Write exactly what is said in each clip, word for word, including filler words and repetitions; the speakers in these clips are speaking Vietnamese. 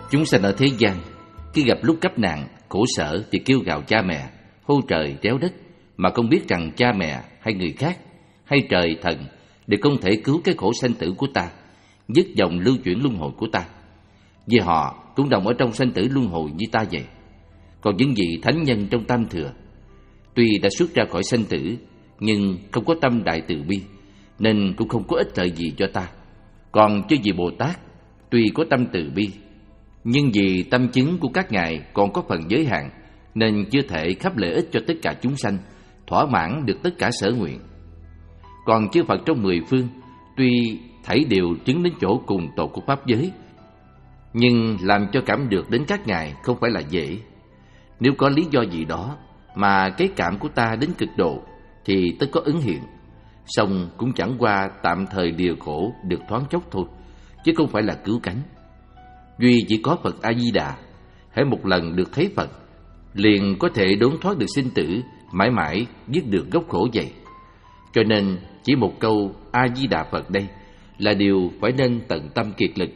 Chúng sanh ở thế gian, khi gặp lúc cấp nạn, khổ sở thì kêu gào cha mẹ, hô trời réo đất, mà không biết rằng cha mẹ hay người khác hay trời thần đều không thể cứu cái khổ sanh tử của ta, dứt dòng lưu chuyển luân hồi của ta, vì họ cũng đồng ở trong sanh tử luân hồi như ta vậy. Còn những vị thánh nhân trong Tam Thừa, tuy đã xuất ra khỏi sanh tử, nhưng không có tâm đại từ bi, nên cũng không có ích lợi gì cho ta. Còn chư vị Bồ Tát, tuy có tâm từ bi, nhưng vì tâm chứng của các ngài còn có phần giới hạn, nên chưa thể khắp lợi ích cho tất cả chúng sanh, thỏa mãn được tất cả sở nguyện. Còn chư Phật trong mười phương, tuy thảy đều chứng đến chỗ cùng tột của pháp giới, nhưng làm cho cảm được đến các ngài không phải là dễ. Nếu có lý do gì đó mà cái cảm của ta đến cực độ, thì tất có ứng hiện, song cũng chẳng qua tạm thời điều khổ được thoáng chốc thôi, chứ không phải là cứu cánh. Duy chỉ có Phật A-di-đà, hễ một lần được thấy Phật, liền có thể đốn thoát được sinh tử, mãi mãi dứt được gốc khổ vậy. Cho nên chỉ một câu A-di-đà Phật đây là điều phải nên tận tâm kiệt lực.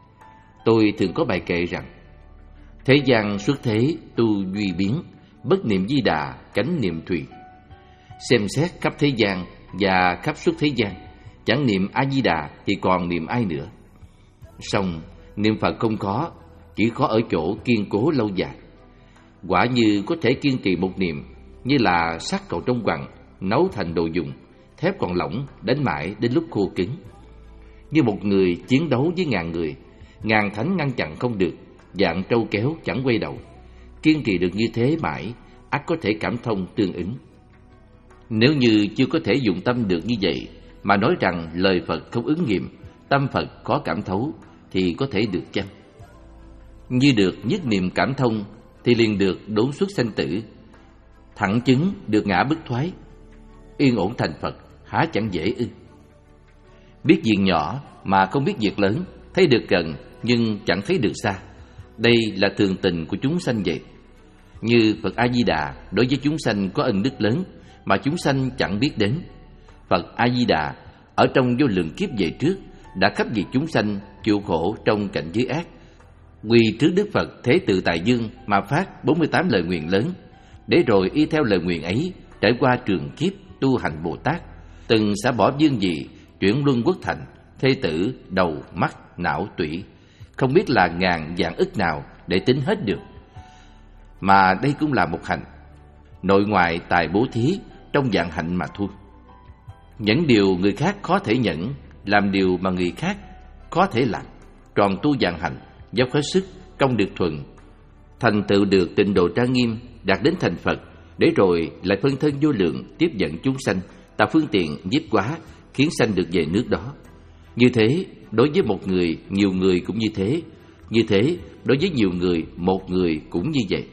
Tôi thường có bài kệ rằng: thế gian xuất thế tu duy biến, bất niệm di đà cánh niệm thùy. Xem xét khắp thế gian và khắp suốt thế gian, chẳng niệm A-di-đà thì còn niệm ai nữa. Song niệm Phật không khó, chỉ khó ở chỗ kiên cố lâu dài. Quả như có thể kiên trì một niệm, như là sắt cậu trong quặng nấu thành đồ dùng, thép còn lỏng đánh mãi đến lúc khô cứng. Như một người chiến đấu với ngàn người, ngàn thánh ngăn chặn không được, dạng trâu kéo chẳng quay đầu. Kiên trì được như thế mãi, ắt có thể cảm thông tương ứng. Nếu như chưa có thể dụng tâm được như vậy, mà nói rằng lời Phật không ứng nghiệm, tâm Phật khó cảm thấu, thì có thể được chăng? Như được nhất niệm cảm thông, thì liền được đốn xuất sanh tử, thẳng chứng được ngã bứt thoái, yên ổn thành Phật, há chẳng dễ ư? Biết việc nhỏ mà không biết việc lớn, thấy được gần nhưng chẳng thấy được xa, đây là thường tình của chúng sanh vậy. Như Phật A-di-đà đối với chúng sanh có ân đức lớn mà chúng sanh chẳng biết đến. Phật A-di-đà ở trong vô lượng kiếp về trước đã khắp diệt chúng sanh chịu khổ trong cảnh giới ác, quy trước Đức Phật Thế Tự Tại Dương mà phát bốn mươi tám lời nguyện lớn, để rồi y theo lời nguyện ấy trải qua trường kiếp tu hành Bồ Tát, từng xả bỏ dương vị, chuyển luân quốc thành, thê tử, đầu, mắt, não, tủy, không biết là ngàn vạn ức nào để tính hết được. Mà đây cũng là một hạnh, nội ngoại tài bố thí trong dạng hạnh mà thôi. Những điều người khác khó thể nhận, làm điều mà người khác khó thể làm, tròn tu dạng hạnh, dốc hết sức, công được thuận, thành tựu được tịnh độ trang nghiêm, đạt đến thành Phật, để rồi lại phân thân vô lượng tiếp dẫn chúng sanh, tạo phương tiện nhiếp hóa, khiến sanh được về nước đó. Như thế, đối với một người, nhiều người cũng như thế. Như thế, đối với nhiều người, một người cũng như vậy.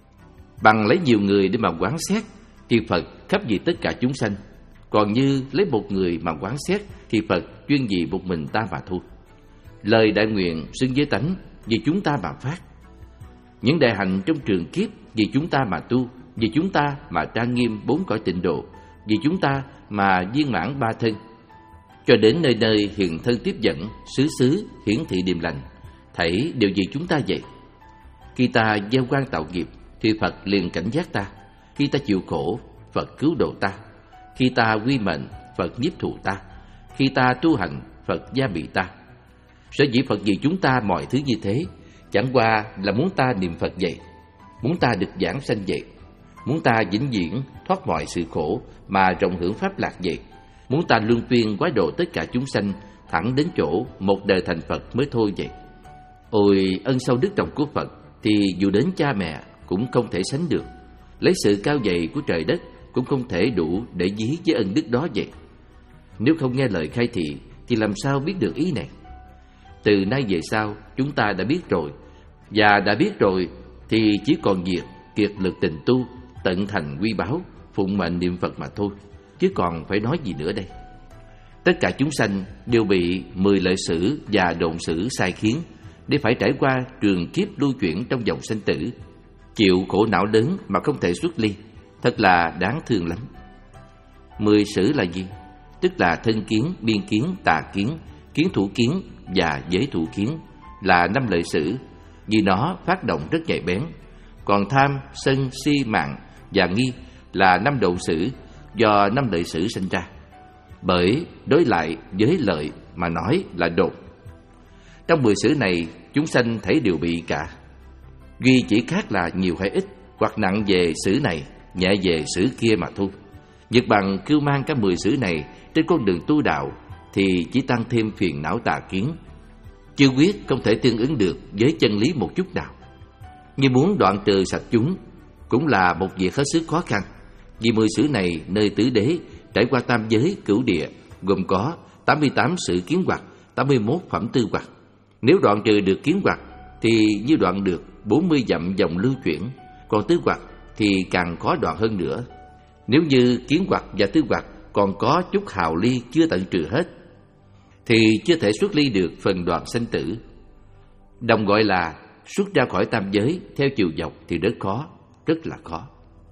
Bằng lấy nhiều người để mà quán xét, thì Phật khắp vì tất cả chúng sanh. Còn như lấy một người mà quán xét, thì Phật chuyên vì một mình ta mà thôi. Lời đại nguyện xứng với tánh, vì chúng ta mà phát. Những đại hạnh trong trường kiếp, vì chúng ta mà tu, vì chúng ta mà trang nghiêm bốn cõi tịnh độ, vì chúng ta mà viên mãn ba thân, cho đến nơi nơi hiện thân tiếp dẫn, xứ xứ hiển thị điềm lành, thảy đều vì chúng ta vậy. Khi ta gieo quan tạo nghiệp, thì Phật liền cảnh giác ta. Khi ta chịu khổ, Phật cứu độ ta. Khi ta quy mệnh, Phật nhiếp thụ ta. Khi ta tu hành, Phật gia bị ta. Sở dĩ Phật vì chúng ta mọi thứ như thế, chẳng qua là muốn ta niệm Phật vậy, muốn ta được giảng sanh vậy, muốn ta vĩnh viễn thoát mọi sự khổ mà rộng hưởng pháp lạc vậy, muốn ta luân phiên quái độ tất cả chúng sanh thẳng đến chỗ một đời thành Phật mới thôi vậy. Ôi ân sâu đức trọng của Phật thì dù đến cha mẹ cũng không thể sánh được, lấy sự cao dày của trời đất cũng không thể đủ để dí với ân đức đó vậy. Nếu không nghe lời khai thị thì làm sao biết được ý này? Từ nay về sau chúng ta đã biết rồi, và đã biết rồi thì chỉ còn việc kiệt lực tình tu, tận thành quy báo, phụng mệnh niệm Phật mà thôi, chứ còn phải nói gì nữa đây. Tất cả chúng sanh đều bị mười lợi sử và độn sử sai khiến, để phải trải qua trường kiếp lưu chuyển trong dòng sanh tử, chịu khổ não lớn mà không thể xuất ly, thật là đáng thương lắm. Mười sử là gì? Tức là thân kiến, biên kiến, tà kiến, kiến thủ kiến và giới thủ kiến, là năm lợi sử. vì nó phát động rất nhạy bén. Còn tham, sân, si, mạng và nghi là năm độ sử do năm lợi sử sinh ra. Bởi đối lại với lợi mà nói là đột. Trong mười sử này, chúng sanh thấy đều bị cả. Duy chỉ khác là nhiều hay ít, hoặc nặng về sử này, nhẹ về sử kia mà thôi. Nhật bằng kêu mang cả mười sử này trên con đường tu đạo thì chỉ tăng thêm phiền não tà kiến. Chưa quyết không thể tương ứng được với chân lý một chút nào. Như muốn đoạn trừ sạch chúng cũng là một việc hết sức khó khăn. Vì mười sử này nơi tứ đế trải qua tam giới cửu địa gồm có tám mươi tám sự kiến hoặc, tám mươi mốt phẩm tư hoặc. Nếu đoạn trừ được kiến hoặc thì như đoạn được bốn mươi dặm dòng lưu chuyển, còn tư hoặc thì càng khó đoạn hơn nữa. Nếu như kiến hoặc và tư hoặc còn có chút hào ly chưa tận trừ hết thì chưa thể xuất ly được phần đoạn sanh tử. Đồng gọi là xuất ra khỏi tam giới theo chiều dọc thì rất khó, rất là khó.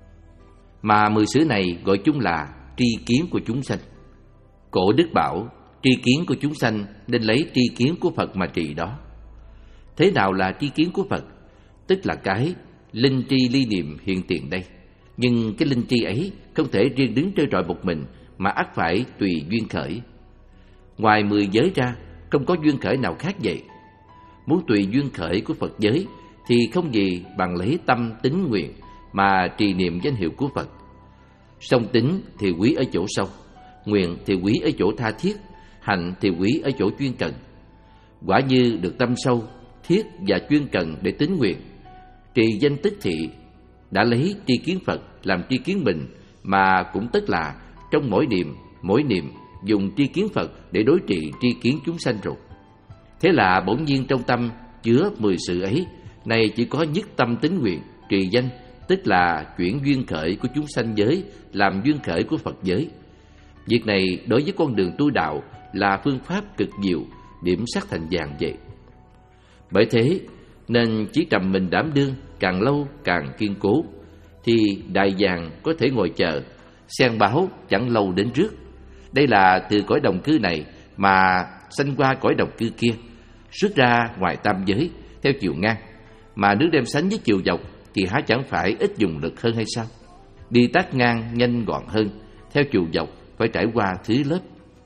Mà mười sử này gọi chúng là tri kiến của chúng sanh. Cổ đức bảo tri kiến của chúng sanh nên lấy tri kiến của Phật mà trị đó. Thế nào là tri kiến của Phật? Tức là cái linh tri ly niệm hiện tiền đây. Nhưng cái linh tri ấy không thể riêng đứng trơ trọi một mình, mà ắt phải tùy duyên khởi. Ngoài mười giới ra, không có duyên khởi nào khác vậy. Muốn tùy duyên khởi của Phật giới thì không gì bằng lấy tâm tín nguyện mà trì niệm danh hiệu của Phật. Song tín thì quý ở chỗ sâu, nguyện thì quý ở chỗ tha thiết, hạnh thì quý ở chỗ chuyên cần. Quả như được tâm sâu, thiết và chuyên cần để tín nguyện, trì danh tức thị, đã lấy tri kiến Phật làm tri kiến mình, mà cũng tức là trong mỗi niệm, mỗi niệm dùng tri kiến Phật để đối trị tri kiến chúng sanh rồi. Thế là bỗng nhiên trong tâm chứa mười sự ấy, này chỉ có nhất tâm tín nguyện, trì danh, tức là chuyển duyên khởi của chúng sanh giới làm duyên khởi của Phật giới. Việc này đối với con đường tu đạo là phương pháp cực diệu, điểm sắc thành vàng vậy. Bởi thế nên chỉ trầm mình đảm đương, càng lâu càng kiên cố, thì đại vàng có thể ngồi chờ, sen báo chẳng lâu đến rước. Đây là từ cõi đồng cư này mà sanh qua cõi đồng cư kia, xuất ra ngoài tam giới theo chiều ngang, mà nếu đem sánh với chiều dọc thì há chẳng phải ít dùng lực hơn hay sao? Đi tắt ngang nhanh gọn hơn, theo chiều dọc phải trải qua thứ lớp.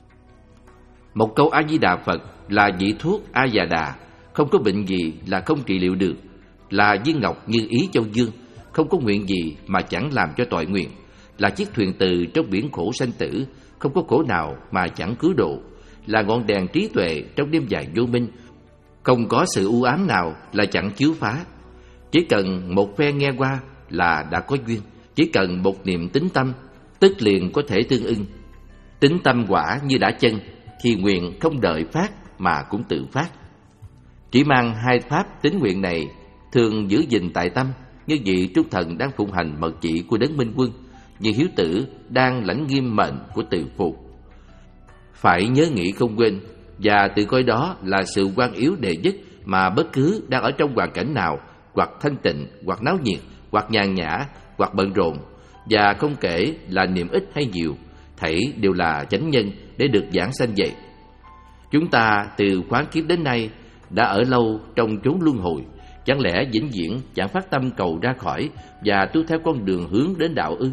Một câu A Di Đà Phật là vị thuốc A Già Đà, không có bệnh gì là không trị liệu được, là viên ngọc như ý châu dương, không có nguyện gì mà chẳng làm cho tội nguyện, là chiếc thuyền từ trong biển khổ sanh tử, không có khổ nào mà chẳng cứu độ, là ngọn đèn trí tuệ trong đêm dài vô minh, không có sự u ám nào là chẳng chiếu phá. Chỉ cần một phe nghe qua là đã có duyên, chỉ cần một niệm tín tâm, tức liền có thể tương ưng. Tín tâm quả như đã chân, thì nguyện không đợi phát mà cũng tự phát. Chỉ mang hai pháp tín nguyện này thường giữ gìn tại tâm, như vị trung thần đang phụng hành mật chỉ của Đấng Minh Quân, như hiếu tử đang lãnh nghiêm mệnh của Từ Phụ. Phải nhớ nghĩ không quên, và tự coi đó là sự quan yếu đệ nhất mà bất cứ đang ở trong hoàn cảnh nào, hoặc thanh tịnh, hoặc náo nhiệt, hoặc nhàn nhã, hoặc bận rộn, và không kể là niệm ít hay nhiều, thảy đều là chánh nhân để được giảng sanh dạy. Chúng ta từ khoáng kiếp đến nay đã ở lâu trong chốn luân hồi, chẳng lẽ vĩnh viễn chẳng phát tâm cầu ra khỏi và tu theo con đường hướng đến đạo ư?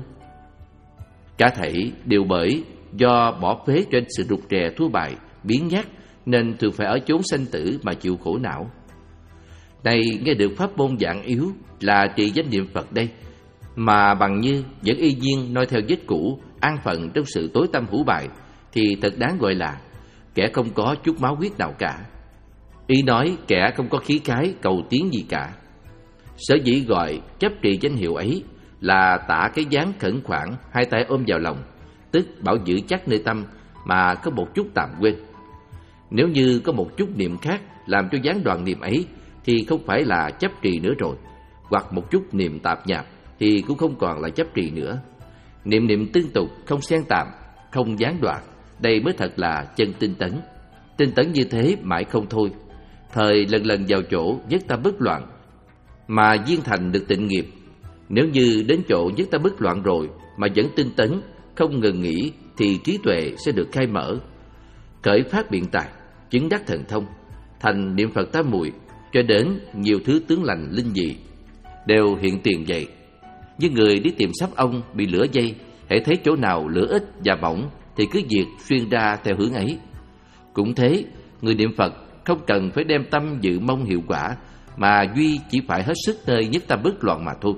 Cả thảy đều bởi do bỏ phế trên sự rụt rè thua bại, biến nhát, nên thường phải ở chốn sanh tử mà chịu khổ não. Này nghe được pháp môn dạng yếu là trì danh niệm Phật đây, mà bằng như vẫn y nhiên noi theo vết cũ, an phận trong sự tối tăm hủ bại, thì thật đáng gọi là kẻ không có chút máu huyết nào cả. Ý nói kẻ không có khí khái cầu tiến gì cả. Sở dĩ gọi chấp trì danh hiệu ấy là tả cái dáng khẩn khoản, hai tay ôm vào lòng, tức bảo giữ chắc nơi tâm mà có một chút tạm quên. Nếu như có một chút niệm khác làm cho dáng đoạn niệm ấy thì không phải là chấp trì nữa rồi, hoặc một chút niệm tạp nhạp thì cũng không còn là chấp trì nữa. Niệm niệm tương tục, không xen tạm, không gián đoạn, đây mới thật là chân tinh tấn. Tinh tấn như thế mãi không thôi, thời lần lần vào chỗ nhất tâm bất loạn mà viên thành được tịnh nghiệp. Nếu như đến chỗ nhất tâm bất loạn rồi mà vẫn tinh tấn, không ngừng nghỉ, thì trí tuệ sẽ được khai mở, khởi phát biện tài, chứng đắc thần thông, thành niệm Phật tám muội, cho đến nhiều thứ tướng lành linh dị đều hiện tiền vậy. Như người đi tìm sắp ông bị lửa dây, hễ thấy chỗ nào lửa ít và bỏng thì cứ việc xuyên ra theo hướng ấy. Cũng thế, người niệm Phật không cần phải đem tâm dự mong hiệu quả, mà duy chỉ phải hết sức nơi nhất tâm bất loạn mà thôi.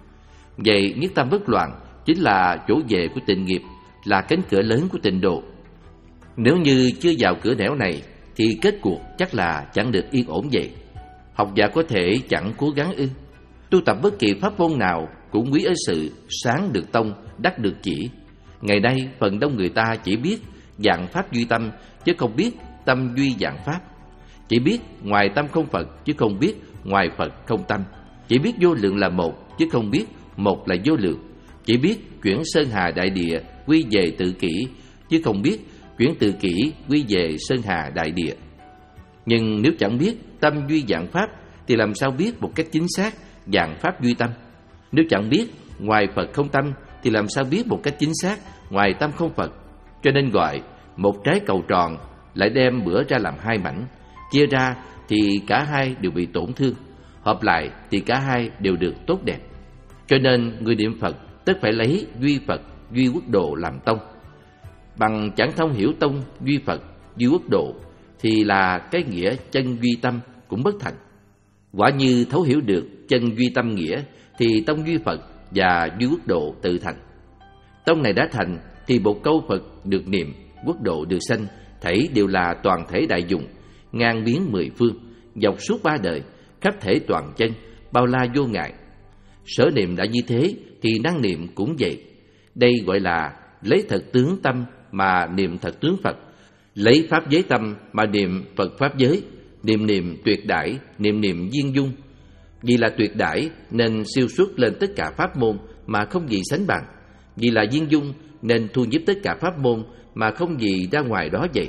Vậy nhất tâm bất loạn chính là chỗ về của tịnh nghiệp, là cánh cửa lớn của tịnh độ. Nếu như chưa vào cửa nẻo này thì kết cuộc chắc là chẳng được yên ổn vậy. Học giả có thể chẳng cố gắng ư? Tu tập bất kỳ pháp môn nào cũng quý ở sự sáng được tông, đắc được chỉ. Ngày nay phần đông người ta chỉ biết dạng pháp duy tâm, chứ không biết tâm duy dạng pháp. Chỉ biết ngoài tâm không Phật, chứ không biết ngoài Phật không tâm. Chỉ biết vô lượng là một, chứ không biết một là vô lượng. Chỉ biết chuyển sơn hà đại địa quy về tự kỷ, chứ không biết chuyển tự kỷ quy về sơn hà đại địa. Nhưng nếu chẳng biết tâm duy dạng pháp thì làm sao biết một cách chính xác dạng pháp duy tâm? Nếu chẳng biết ngoài Phật không tâm thì làm sao biết một cách chính xác ngoài tâm không Phật? Cho nên gọi một trái cầu tròn lại đem bữa ra làm hai mảnh, chia ra thì cả hai đều bị tổn thương, hợp lại thì cả hai đều được tốt đẹp. Cho nên người niệm Phật tất phải lấy duy Phật, duy quốc độ làm tông. Bằng chẳng thông hiểu tông duy Phật, duy quốc độ thì là cái nghĩa chân duy tâm cũng bất thành. Quả như thấu hiểu được chân duy tâm nghĩa thì tông duy Phật và duy quốc độ tự thành. Tông này đã thành thì một câu Phật được niệm, quốc độ được sanh, thảy đều là toàn thể đại dụng, ngang biến mười phương, dọc suốt ba đời, khắp thể toàn chân, bao la vô ngại. Sở niệm đã như thế thì năng niệm cũng vậy. Đây gọi là lấy thật tướng tâm mà niệm thật tướng Phật, lấy pháp giới tâm mà niệm Phật pháp giới. Niệm niệm tuyệt đại, niệm niệm viên dung. Vì là tuyệt đại nên siêu xuất lên tất cả pháp môn mà không gì sánh bằng. Vì là viên dung nên thu nhiếp tất cả pháp môn mà không gì ra ngoài đó vậy.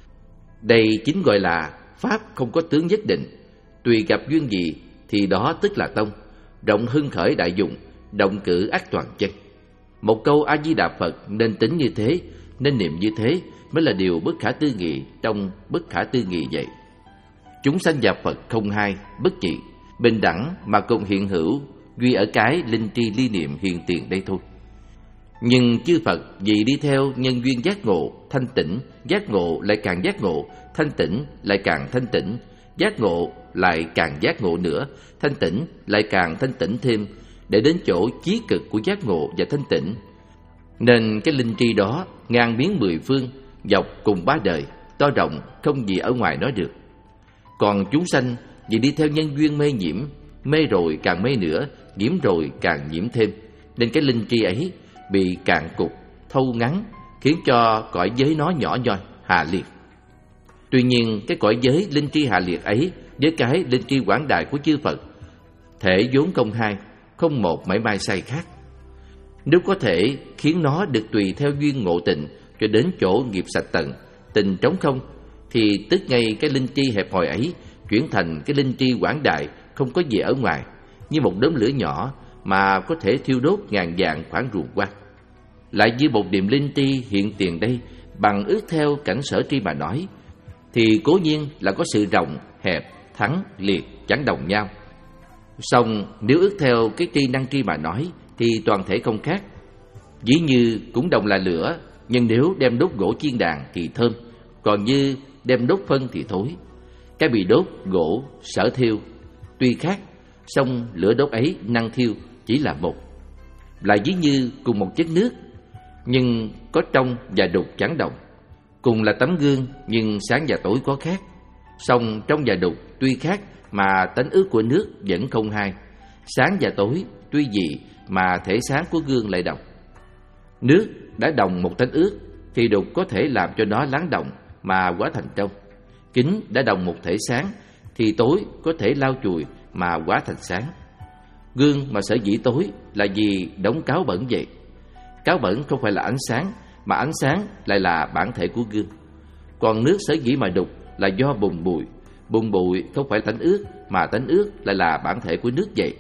Đây chính gọi là pháp không có tướng nhất định, tùy gặp duyên gì thì đó tức là tông, rộng hưng khởi đại dụng, động cử ác toàn chân. Một câu A Di Đà Phật nên tính như thế, nên niệm như thế mới là điều bất khả tư nghị trong bất khả tư nghị vậy. Chúng sanh và Phật không hai, bất nhị, bình đẳng mà cùng hiện hữu, duy ở cái linh tri ly niệm hiện tiền đây thôi. Nhưng chư Phật vì đi theo nhân duyên giác ngộ, thanh tịnh, giác ngộ lại càng giác ngộ, thanh tịnh lại càng thanh tịnh, giác ngộ lại càng giác ngộ nữa, thanh tịnh lại càng thanh tịnh thêm, để đến chỗ chí cực của giác ngộ và thanh tịnh. Nên cái linh tri đó ngang biến mười phương, dọc cùng ba đời, to rộng không gì ở ngoài nó được. Còn chúng sanh vì đi theo nhân duyên mê nhiễm, mê rồi càng mê nữa, nhiễm rồi càng nhiễm thêm, nên cái linh tri ấy bị cạn cục, thâu ngắn, khiến cho cõi giới nó nhỏ nhoi, hạ liệt. Tuy nhiên cái cõi giới linh tri hạ liệt ấy với cái linh tri quảng đại của chư Phật, thể vốn không hai, không một mảy may sai khác. Nếu có thể khiến nó được tùy theo duyên ngộ tịnh cho đến chỗ nghiệp sạch tận, tình trống không, thì tức ngay cái linh tri hẹp hòi ấy chuyển thành cái linh tri quảng đại, không có gì ở ngoài, như một đốm lửa nhỏ mà có thể thiêu đốt ngàn vạn khoảng ruộng hoa. Lại như một niệm linh tri hiện tiền đây, bằng ước theo cảnh sở tri mà nói, thì cố nhiên là có sự rộng, hẹp, thắng, liệt chẳng đồng nhau. Song nếu ước theo cái tri năng tri mà nói thì toàn thể không khác. Dĩ như cũng đồng là lửa, nhưng nếu đem đốt gỗ chiên đàn thì thơm, còn như đem đốt phân thì thối. Cái bị đốt gỗ sở thiêu tuy khác, song lửa đốt ấy năng thiêu chỉ là một. Lại dĩ như cùng một chất nước, nhưng có trong và đục chẳng đồng. Cùng là tấm gương, nhưng sáng và tối có khác. Song trong và đục tuy khác mà tánh ước của nước vẫn không hai. Sáng và tối tuy dị mà thể sáng của gương lại đồng. Nước đã đồng một tánh ước thì đục có thể làm cho nó lắng động mà hóa thành trong. Kính đã đồng một thể sáng thì tối có thể lau chùi mà hóa thành sáng. Gương mà sở dĩ tối là vì đóng cáo bẩn vậy. Cáo bẩn không phải là ánh sáng, mà ánh sáng lại là bản thể của gương. Còn nước sở dĩ mà đục là do bùn bụi. Bùn bụi không phải tánh ước, mà tánh ước lại là bản thể của nước vậy.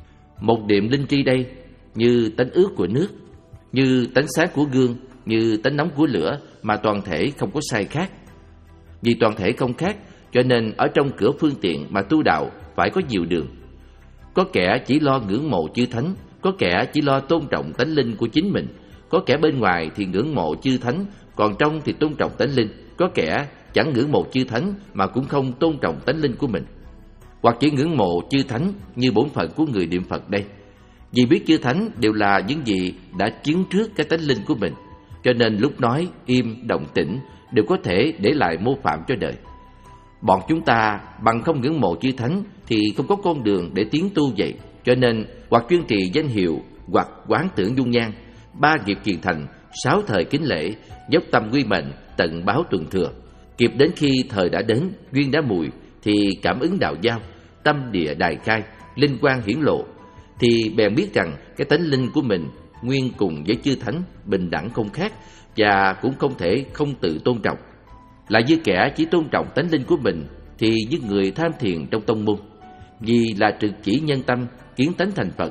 Một điểm linh tri đây như tánh ước của nước, như tánh sáng của gương, như tánh nóng của lửa, mà toàn thể không có sai khác. Vì toàn thể không khác cho nên ở trong cửa phương tiện mà tu đạo phải có nhiều đường. Có kẻ chỉ lo ngưỡng mộ chư thánh, có kẻ chỉ lo tôn trọng tánh linh của chính mình, có kẻ bên ngoài thì ngưỡng mộ chư thánh, còn trong thì tôn trọng tánh linh, có kẻ chẳng ngưỡng mộ chư thánh mà cũng không tôn trọng tánh linh của mình, hoặc chỉ ngưỡng mộ chư thánh như bổn phận của người niệm Phật đây. Vì biết chư thánh đều là những gì đã chứng trước cái tánh linh của mình, cho nên lúc nói im động tĩnh đều có thể để lại mô phạm cho đời. Bọn chúng ta bằng không ngưỡng mộ chư thánh thì không có con đường để tiến tu vậy, cho nên hoặc chuyên trì danh hiệu, hoặc quán tưởng dung nhan, ba nghiệp truyền thành, sáu thời kính lễ, dốc tâm quy mệnh, tận báo tuần thừa. Kịp đến khi thời đã đến, duyên đã mùi, thì cảm ứng đạo giao, tâm địa đài khai, linh quang hiển lộ, thì bèn biết rằng cái tánh linh của mình nguyên cùng với chư thánh, bình đẳng không khác, và cũng không thể không tự tôn trọng. Lại như kẻ chỉ tôn trọng tánh linh của mình thì như người tham thiền trong tông môn, vì là trực chỉ nhân tâm, kiến tánh thành Phật,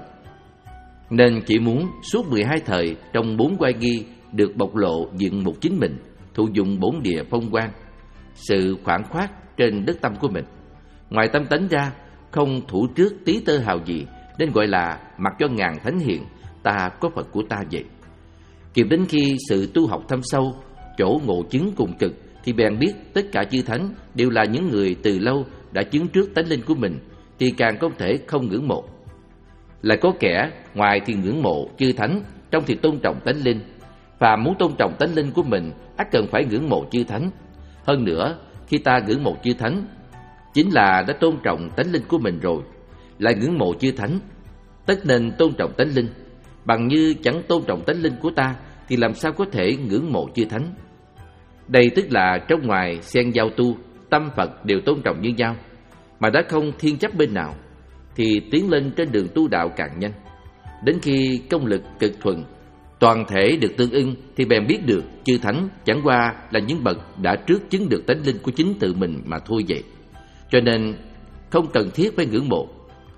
nên chỉ muốn suốt mười hai thời trong bốn oai nghi được bộc lộ dựng một chính mình, thụ dụng bổn địa phong quang, sự khoảng khoát trên đất tâm của mình. Ngoài tâm tánh ra, không thủ trước tí tơ hào gì, nên gọi là mặc cho ngàn thánh hiện, ta có Phật của ta vậy. Kịp đến khi sự tu học thâm sâu, chỗ ngộ chứng cùng cực, thì bèn biết tất cả chư thánh đều là những người từ lâu đã chứng trước tánh linh của mình, thì càng không thể không ngưỡng mộ. Lại có kẻ ngoài thì ngưỡng mộ chư thánh, trong thì tôn trọng tánh linh. Và muốn tôn trọng tánh linh của mình, ắt cần phải ngưỡng mộ chư thánh. Hơn nữa, khi ta ngưỡng mộ chư thánh, chính là đã tôn trọng tánh linh của mình rồi. Lại ngưỡng mộ chư thánh, tất nên tôn trọng tánh linh. Bằng như chẳng tôn trọng tánh linh của ta, thì làm sao có thể ngưỡng mộ chư thánh? Đây tức là trong ngoài xen giao tu, tâm Phật đều tôn trọng như nhau, mà đã không thiên chấp bên nào, thì tiến lên trên đường tu đạo càng nhanh. Đến khi công lực cực thuần, toàn thể được tương ưng, thì bèn biết được chư thánh chẳng qua là những bậc đã trước chứng được tánh linh của chính tự mình mà thôi vậy. Cho nên không cần thiết phải ngưỡng mộ.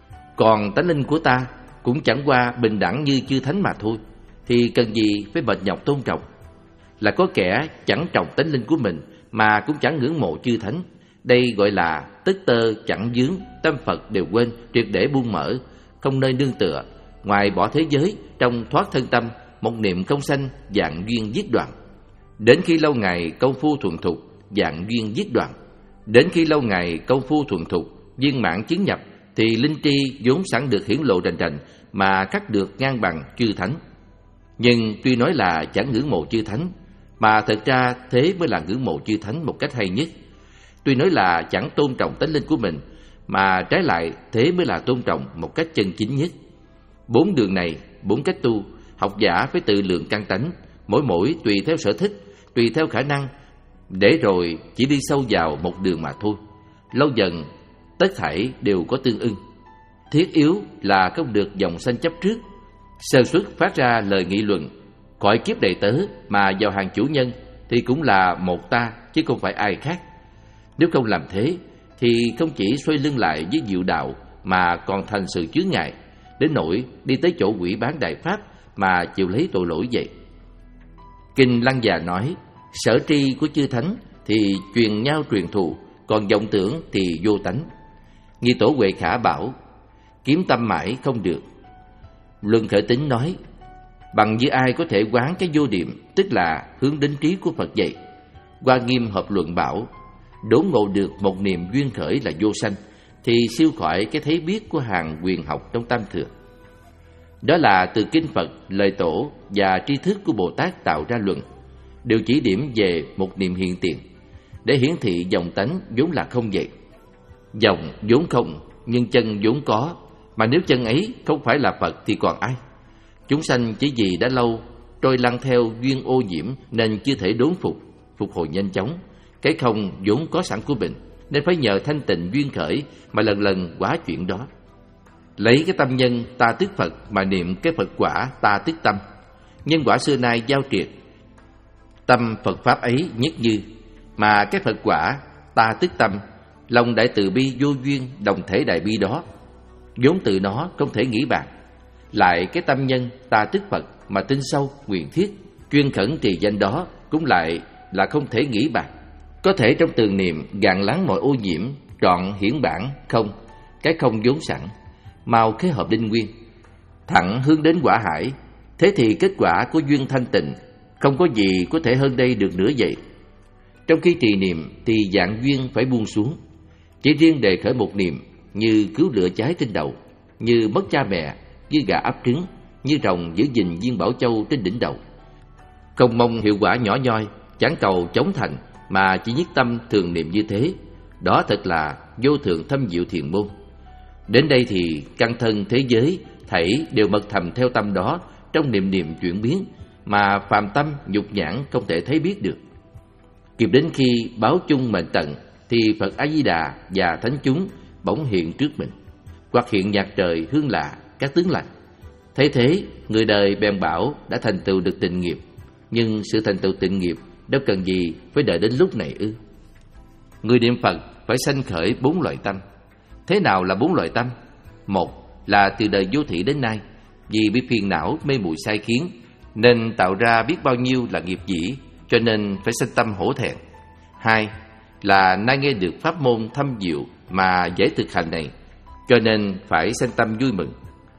Còn tánh linh của ta cũng chẳng qua bình đẳng như chư thánh mà thôi, thì cần gì phải mệt nhọc tôn trọng. Là có kẻ chẳng trọng tánh linh của mình mà cũng chẳng ngưỡng mộ chư thánh, đây gọi là tất tơ chẳng dướng, tâm Phật đều quên, triệt để buông mở, không nơi nương tựa, ngoài bỏ thế giới, trong thoát thân tâm, một niệm không sanh, dạng duyên giết đoạn. Đến khi lâu ngày công phu thuần thục, dạng duyên giết đoạn. Đến khi lâu ngày công phu thuần thục, viên mãn chứng nhập, thì linh tri vốn sẵn được hiển lộ rành rành, mà cắt được ngang bằng chư thánh. Nhưng tuy nói là chẳng ngưỡng mộ chư thánh, mà thật ra thế mới là ngưỡng mộ chư thánh một cách hay nhất. Tuy nói là chẳng tôn trọng tánh linh của mình, mà trái lại thế mới là tôn trọng một cách chân chính nhất. Bốn đường này, bốn cách tu, học giả phải tự lượng căn tánh, mỗi mỗi tùy theo sở thích, tùy theo khả năng, để rồi chỉ đi sâu vào một đường mà thôi. Lâu dần, tất thảy đều có tương ưng. Thiết yếu là không được dòng sanh chấp trước. Sơ xuất phát ra lời nghị luận, cõi kiếp đầy tớ mà vào hàng chủ nhân thì cũng là một ta chứ không phải ai khác. Nếu không làm thế thì không chỉ xoay lưng lại với diệu đạo mà còn thành sự chướng ngại, đến nỗi đi tới chỗ quỷ bán đại pháp mà chịu lấy tội lỗi vậy. Kinh Lăng Già nói, sở tri của chư thánh thì truyền nhau truyền thụ, còn vọng tưởng thì vô tánh. Như Tổ Huệ Khả bảo, kiếm tâm mãi không được. Luân Khởi Tín nói, bằng như ai có thể quán cái vô điểm, tức là hướng đến trí của Phật vậy. Hoa Nghiêm Hợp Luận bảo, đốn ngộ được một niềm duyên khởi là vô sanh, thì siêu khỏi cái thấy biết của hàng quyền học trong Tam Thừa. Đó là từ kinh Phật, lời Tổ và tri thức của Bồ Tát tạo ra luận, đều chỉ điểm về một niệm hiện tiền, để hiển thị dòng tánh vốn là không vậy. Dòng vốn không, nhưng chân vốn có, mà nếu chân ấy không phải là Phật thì còn ai? Chúng sanh chỉ vì đã lâu trôi lăn theo duyên ô nhiễm nên chưa thể đốn phục, phục hồi nhanh chóng. Cái không vốn có sẵn của mình, nên phải nhờ thanh tịnh duyên khởi mà lần lần hóa chuyện đó. Lấy cái tâm nhân ta tức Phật mà niệm cái Phật quả ta tức tâm. Nhân quả xưa nay giao triệt, tâm Phật Pháp ấy nhất như, mà cái Phật quả ta tức tâm, lòng đại từ bi vô duyên đồng thể đại bi đó, vốn từ nó không thể nghĩ bàn. Lại cái tâm nhân ta tức Phật mà tin sâu, nguyện thiết, chuyên khẩn trì danh đó cũng lại là không thể nghĩ bàn. Có thể trong từ niệm gạn láng mọi ô nhiễm, trọn hiển bản không, cái không vốn sẵn, mau khế hợp linh nguyên, thẳng hướng đến quả hải. Thế thì kết quả của duyên thanh tịnh không có gì có thể hơn đây được nữa vậy. Trong khi trì niệm thì dạng duyên phải buông xuống. Chỉ riêng đề khởi một niệm như cứu lửa cháy trên đầu, như mất cha mẹ, như gà ấp trứng, như rồng giữ gìn viên bảo châu trên đỉnh đầu. Không mong hiệu quả nhỏ nhoi, chẳng cầu chống thành, mà chỉ nhất tâm thường niệm như thế, đó thật là vô thượng thâm diệu thiền môn. Đến đây thì căn thân thế giới thảy đều mật thầm theo tâm đó, trong niệm niệm chuyển biến mà phàm tâm nhục nhãn không thể thấy biết được. Kịp đến khi báo chung mệnh tận thì Phật A Di Đà và thánh chúng bỗng hiện trước mình, hoặc hiện nhạc trời hương lạ các tướng lành. Thấy thế, người đời bèn bảo đã thành tựu được tịnh nghiệp. Nhưng sự thành tựu tịnh nghiệp đâu cần gì phải đợi đến lúc này ư? Người niệm Phật phải sanh khởi bốn loại tâm. Thế nào là bốn loại tâm? Một là từ đời vô thị đến nay, vì bị phiền não mê muội sai khiến nên tạo ra biết bao nhiêu là nghiệp dĩ, cho nên phải sanh tâm hổ thẹn. Hai là nay nghe được pháp môn thâm diệu mà dễ thực hành này, cho nên phải sanh tâm vui mừng.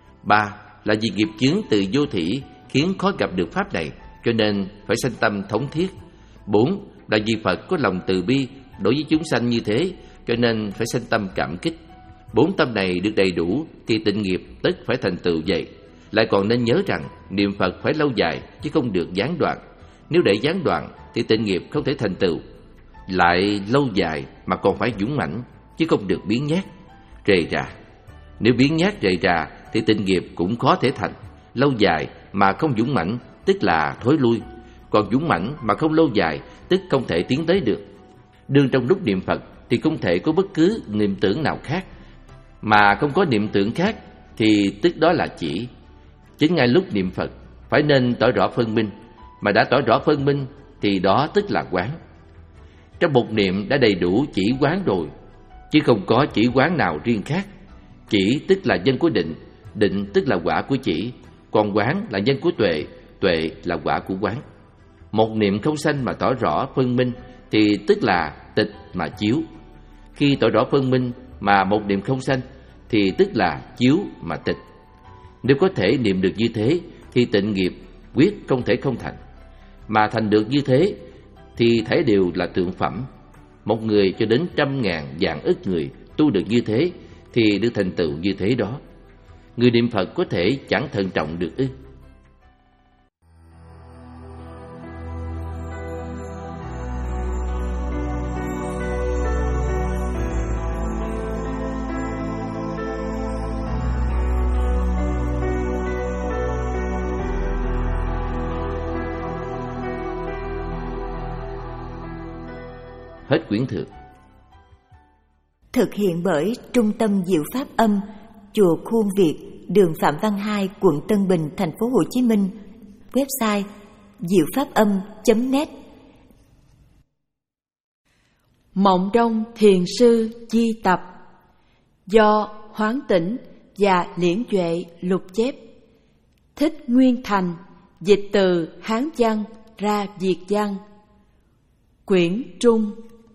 Ba là vì nghiệp chướng từ vô thị khiến khó gặp được pháp này, cho nên phải sanh tâm thống thiết. Bốn là vì Phật có lòng từ bi đối với chúng sanh như thế, cho nên phải sanh tâm cảm kích. Bốn tâm này được đầy đủ thì tịnh nghiệp tất phải thành tựu vậy. Lại còn nên nhớ rằng niệm Phật phải lâu dài chứ không được gián đoạn. Nếu để gián đoạn thì tịnh nghiệp không thể thành tựu. Lại lâu dài mà còn phải dũng mãnh chứ không được biến nhát, rề rà. Nếu biến nhát rề rà thì tịnh nghiệp cũng khó thể thành. Lâu dài mà không dũng mãnh tức là thối lui, còn dũng mãnh mà không lâu dài tức không thể tiến tới được. Đương trong lúc niệm Phật thì không thể có bất cứ niệm tưởng nào khác, mà không có niệm tưởng khác thì tức đó là chỉ. Chính ngay lúc niệm Phật phải nên tỏ rõ phân minh, mà đã tỏ rõ phân minh thì đó tức là quán. Trong một niệm đã đầy đủ chỉ quán rồi, chứ không có chỉ quán nào riêng khác. Chỉ tức là nhân của định, định tức là quả của chỉ, còn quán là nhân của tuệ, tuệ là quả của quán. Một niệm không sanh mà tỏ rõ phân minh thì tức là tịch mà chiếu. Khi tỏ rõ phân minh mà một niệm không sanh thì tức là chiếu mà tịch. Nếu có thể niệm được như thế thì tịnh nghiệp quyết không thể không thành. Mà thành được như thế thì thấy đều là tượng phẩm. Một người cho đến trăm ngàn vạn ức người tu được như thế thì được thành tựu như thế đó. Người niệm Phật có thể chẳng thận trọng được ư? Hết quyển thượng. Thực hiện bởi Trung tâm Diệu Pháp Âm, Chùa Khuôn Việt, đường Phạm Văn Hai, quận Tân Bình, thành phố Hồ Chí Minh. Website diệu pháp âm chấm net. Mộng Đông Thiền Sư Chi Tập, do Hoán Tĩnh và Liễn Duệ lục chép. Thích Nguyên Thành dịch từ Hán văn ra Việt văn. Quyển Trung.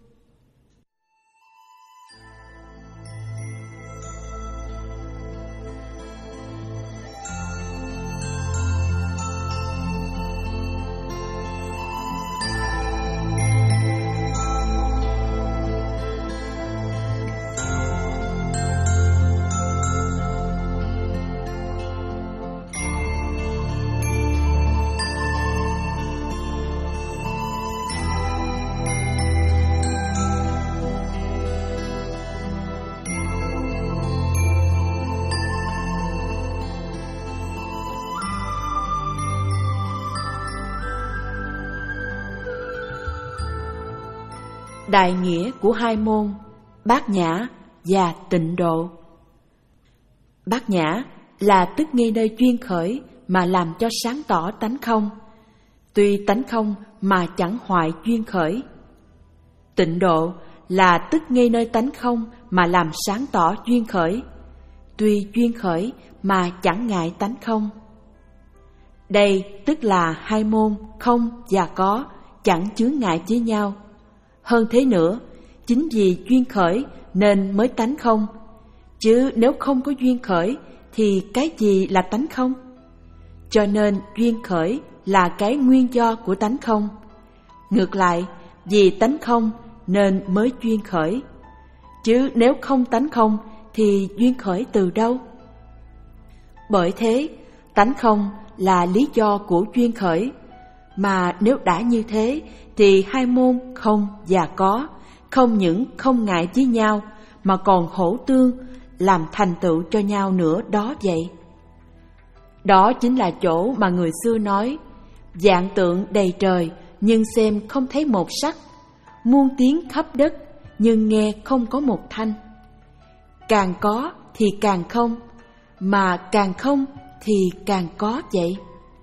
Đại nghĩa của hai môn Bát Nhã và Tịnh Độ. Bát Nhã là tức ngay nơi duyên khởi mà làm cho sáng tỏ tánh không, tuy tánh không mà chẳng hoại duyên khởi. Tịnh Độ là tức ngay nơi tánh không mà làm sáng tỏ duyên khởi, tuy duyên khởi mà chẳng ngại tánh không. Đây tức là hai môn không và có chẳng chướng ngại với nhau. Hơn thế nữa, chính vì duyên khởi nên mới tánh không, chứ nếu không có duyên khởi thì cái gì là tánh không? Cho nên duyên khởi là cái nguyên do của tánh không. Ngược lại, vì tánh không nên mới duyên khởi, chứ nếu không tánh không thì duyên khởi từ đâu? Bởi thế, tánh không là lý do của duyên khởi, mà nếu đã như thế thì hai môn không và có không những không ngại với nhau mà còn hỗ tương, làm thành tựu cho nhau nữa đó vậy. Đó chính là chỗ mà người xưa nói: vạn tượng đầy trời nhưng xem không thấy một sắc, muôn tiếng khắp đất nhưng nghe không có một thanh. Càng có thì càng không, mà càng không thì càng có vậy.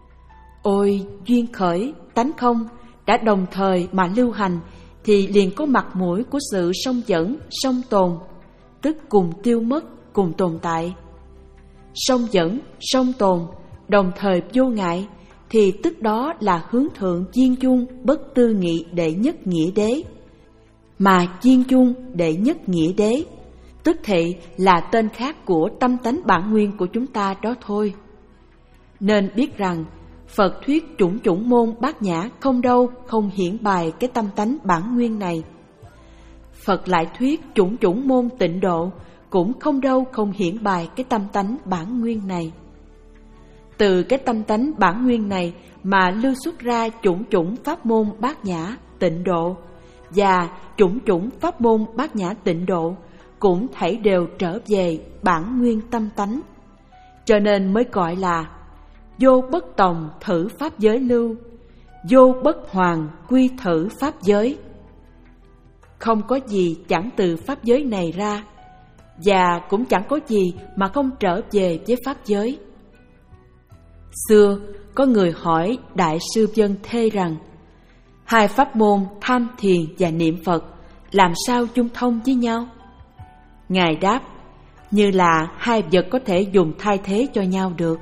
Ôi duyên khởi, tánh không đã đồng thời mà lưu hành thì liền có mặt mũi của sự song dẫn, song tồn, tức cùng tiêu mất, cùng tồn tại. Song dẫn, song tồn, đồng thời vô ngại thì tức đó là hướng thượng viên dung bất tư nghị đệ nhất nghĩa đế. Mà viên dung đệ nhất nghĩa đế tức thị là tên khác của tâm tánh bản nguyên của chúng ta đó thôi. Nên biết rằng Phật thuyết chủng chủng môn bát nhã không đâu không hiển bày cái tâm tánh bản nguyên này. Phật lại thuyết chủng chủng môn tịnh độ cũng không đâu không hiển bày cái tâm tánh bản nguyên này. Từ cái tâm tánh bản nguyên này mà lưu xuất ra chủng chủng pháp môn bát nhã tịnh độ, và chủng chủng pháp môn bát nhã tịnh độ cũng thảy đều trở về bản nguyên tâm tánh. Cho nên mới gọi là vô bất tòng thử pháp giới lưu, vô bất hoàng quy thử pháp giới. Không có gì chẳng từ pháp giới này ra, và cũng chẳng có gì mà không trở về với pháp giới. Xưa có người hỏi Đại sư Vân Thê rằng: hai pháp môn tham thiền và niệm Phật làm sao chung thông với nhau? Ngài đáp: như là hai vật có thể dùng thay thế cho nhau được.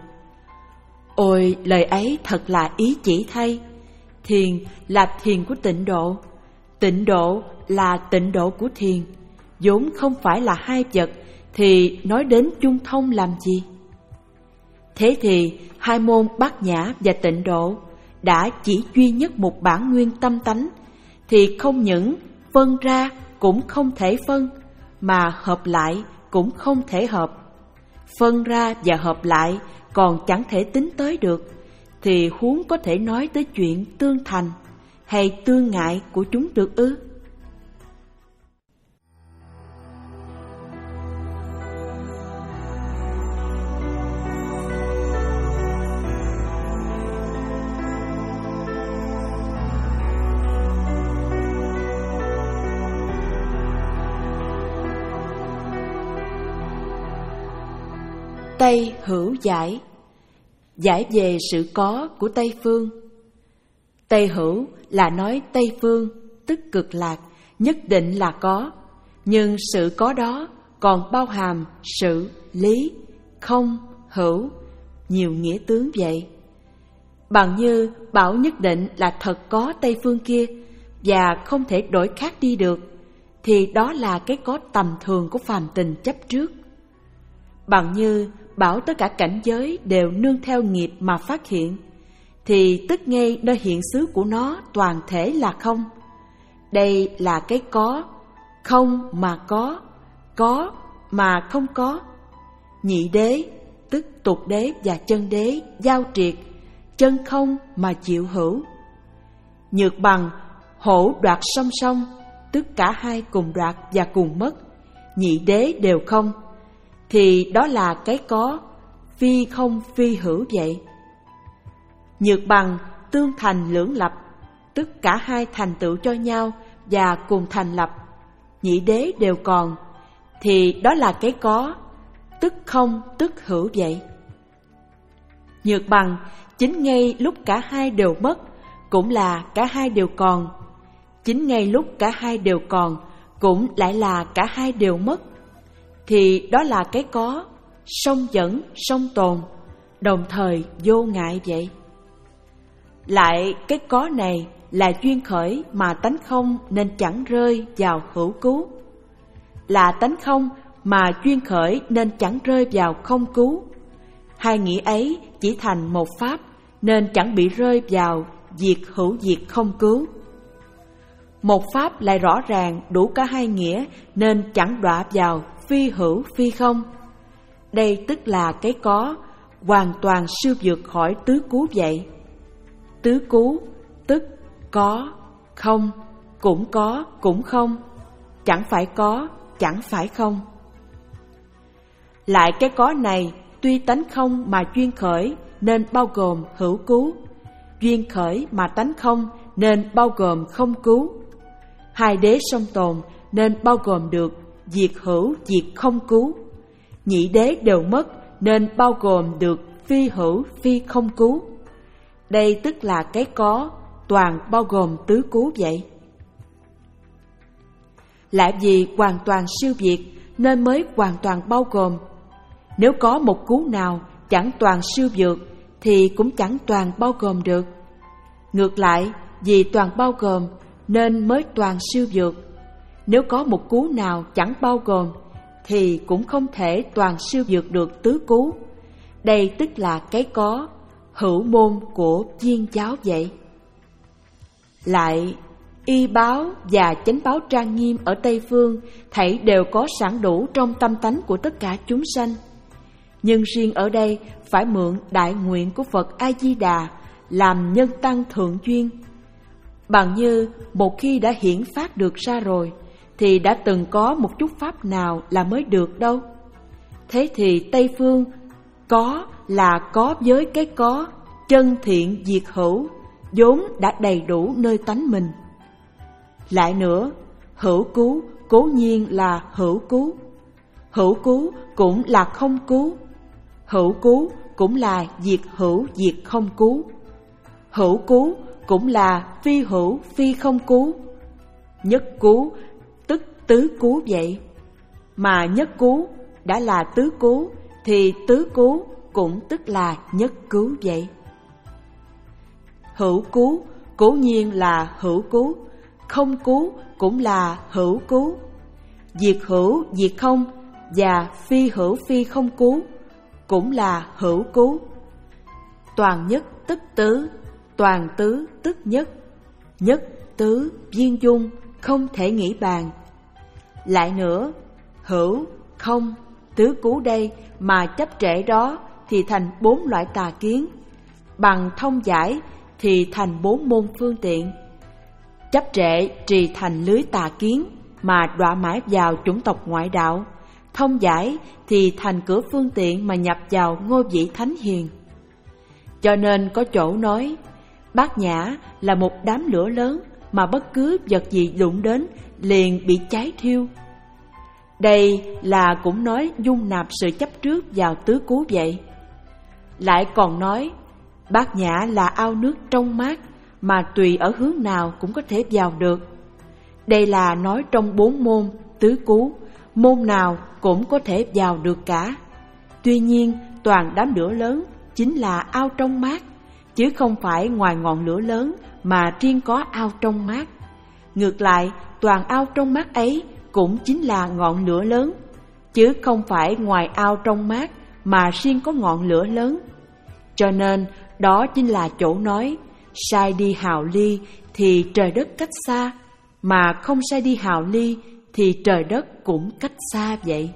Ôi, lời ấy thật là ý chỉ thay. Thiền là thiền của tịnh độ, tịnh độ là tịnh độ của thiền, vốn không phải là hai vật, thì nói đến chung thông làm gì? Thế thì hai môn bát nhã và tịnh độ đã chỉ duy nhất một bản nguyên tâm tánh, thì không những phân ra cũng không thể phân, mà hợp lại cũng không thể hợp. Phân ra và hợp lại còn chẳng thể tính tới được, thì huống có thể nói tới chuyện tương thành hay tương ngại của chúng được ư? Tây hữu giải, giải về sự có của Tây phương. Tây hữu là nói Tây phương, tức cực lạc, nhất định là có, nhưng sự có đó còn bao hàm sự, lý, không, hữu, nhiều nghĩa tướng vậy. Bằng như bảo nhất định là thật có Tây phương kia và không thể đổi khác đi được, thì đó là cái có tầm thường của phàm tình chấp trước. Bằng như bảo tất cả cảnh giới đều nương theo nghiệp mà phát hiện, thì tức ngay nơi hiện xứ của nó toàn thể là không. Đây là cái có, không mà có, có mà không có. Nhị đế, tức tục đế và chân đế giao triệt, chân không mà chịu hữu. Nhược bằng, hổ đoạt song song, tức cả hai cùng đoạt và cùng mất, nhị đế đều không, thì đó là cái có, phi không phi hữu vậy. Nhược bằng tương thành lưỡng lập, tức cả hai thành tựu cho nhau và cùng thành lập, nhị đế đều còn, thì đó là cái có, tức không tức hữu vậy. Nhược bằng chính ngay lúc cả hai đều mất, cũng là cả hai đều còn, chính ngay lúc cả hai đều còn, cũng lại là cả hai đều mất, thì đó là cái có, song dẫn, song tồn, đồng thời vô ngại vậy. Lại cái có này là duyên khởi mà tánh không nên chẳng rơi vào hữu cứu. Là tánh không mà duyên khởi nên chẳng rơi vào không cứu. Hai nghĩa ấy chỉ thành một pháp nên chẳng bị rơi vào diệt hữu diệt không cứu. Một pháp lại rõ ràng đủ cả hai nghĩa nên chẳng đọa vào phi hữu phi không. Đây tức là cái có, hoàn toàn siêu vượt khỏi tứ cứu vậy. Tứ cứu tức có, không, cũng có, cũng không, chẳng phải có, chẳng phải không. Lại cái có này tuy tánh không mà duyên khởi nên bao gồm hữu cứu, duyên khởi mà tánh không nên bao gồm không cứu. Hai đế song tồn nên bao gồm được diệt hữu diệt không cứu. Nhị đế đều mất nên bao gồm được phi hữu phi không cứu. Đây tức là cái có, toàn bao gồm tứ cứu vậy. Lại vì hoàn toàn siêu việt nên mới hoàn toàn bao gồm. Nếu có một cứu nào chẳng toàn siêu vượt thì cũng chẳng toàn bao gồm được. Ngược lại, vì toàn bao gồm nên mới toàn siêu vượt. Nếu có một cứu nào chẳng bao gồm thì cũng không thể toàn siêu vượt được tứ cứu. Đây tức là cái có, hữu môn của viên giáo vậy. Lại, y báo và chánh báo trang nghiêm ở Tây Phương thảy đều có sẵn đủ trong tâm tánh của tất cả chúng sanh. Nhưng riêng ở đây phải mượn đại nguyện của Phật A-di-đà làm nhân tăng thượng duyên. Bằng như một khi đã hiển phát được ra rồi thì đã từng có một chút pháp nào là mới được đâu. Thế thì Tây Phương có là có với cái có, chân thiện diệt hữu, vốn đã đầy đủ nơi tánh mình. Lại nữa, hữu cứu cố nhiên là hữu cứu, hữu cứu cũng là không cứu, hữu cứu cũng là diệt hữu diệt không cứu, hữu cứu cũng là phi hữu phi không cứu. Nhất cứu tức tứ cứu vậy. Mà nhất cứu đã là tứ cứu thì tứ cứu cũng tức là nhất cứu vậy. Hữu cứu cố nhiên là hữu cứu, không cứu cũng là hữu cứu, diệt hữu diệt không và phi hữu phi không cứu cũng là hữu cứu. Toàn nhất tức tứ, toàn tứ tức nhất, nhất tứ viên dung không thể nghĩ bàn. Lại nữa, hữu, không, tứ cứu đây mà chấp trễ đó thì thành bốn loại tà kiến, bằng thông giải thì thành bốn môn phương tiện. Chấp trễ trì thành lưới tà kiến mà đọa mãi vào chủng tộc ngoại đạo, thông giải thì thành cửa phương tiện mà nhập vào ngôi vị thánh hiền. Cho nên có chỗ nói, Bát Nhã là một đám lửa lớn mà bất cứ vật gì đụng đến liền bị cháy thiêu. Đây là cũng nói dung nạp sự chấp trước vào tứ cứu vậy. Lại còn nói, Bát Nhã là ao nước trong mát mà tùy ở hướng nào cũng có thể vào được. Đây là nói trong bốn môn tứ cứu, môn nào cũng có thể vào được cả. Tuy nhiên, toàn đám lửa lớn chính là ao trong mát, chứ không phải ngoài ngọn lửa lớn mà riêng có ao trong mát. Ngược lại, toàn ao trong mát ấy cũng chính là ngọn lửa lớn, chứ không phải ngoài ao trong mát mà riêng có ngọn lửa lớn. Cho nên, đó chính là chỗ nói, sai đi hào ly thì trời đất cách xa, mà không sai đi hào ly thì trời đất cũng cách xa vậy.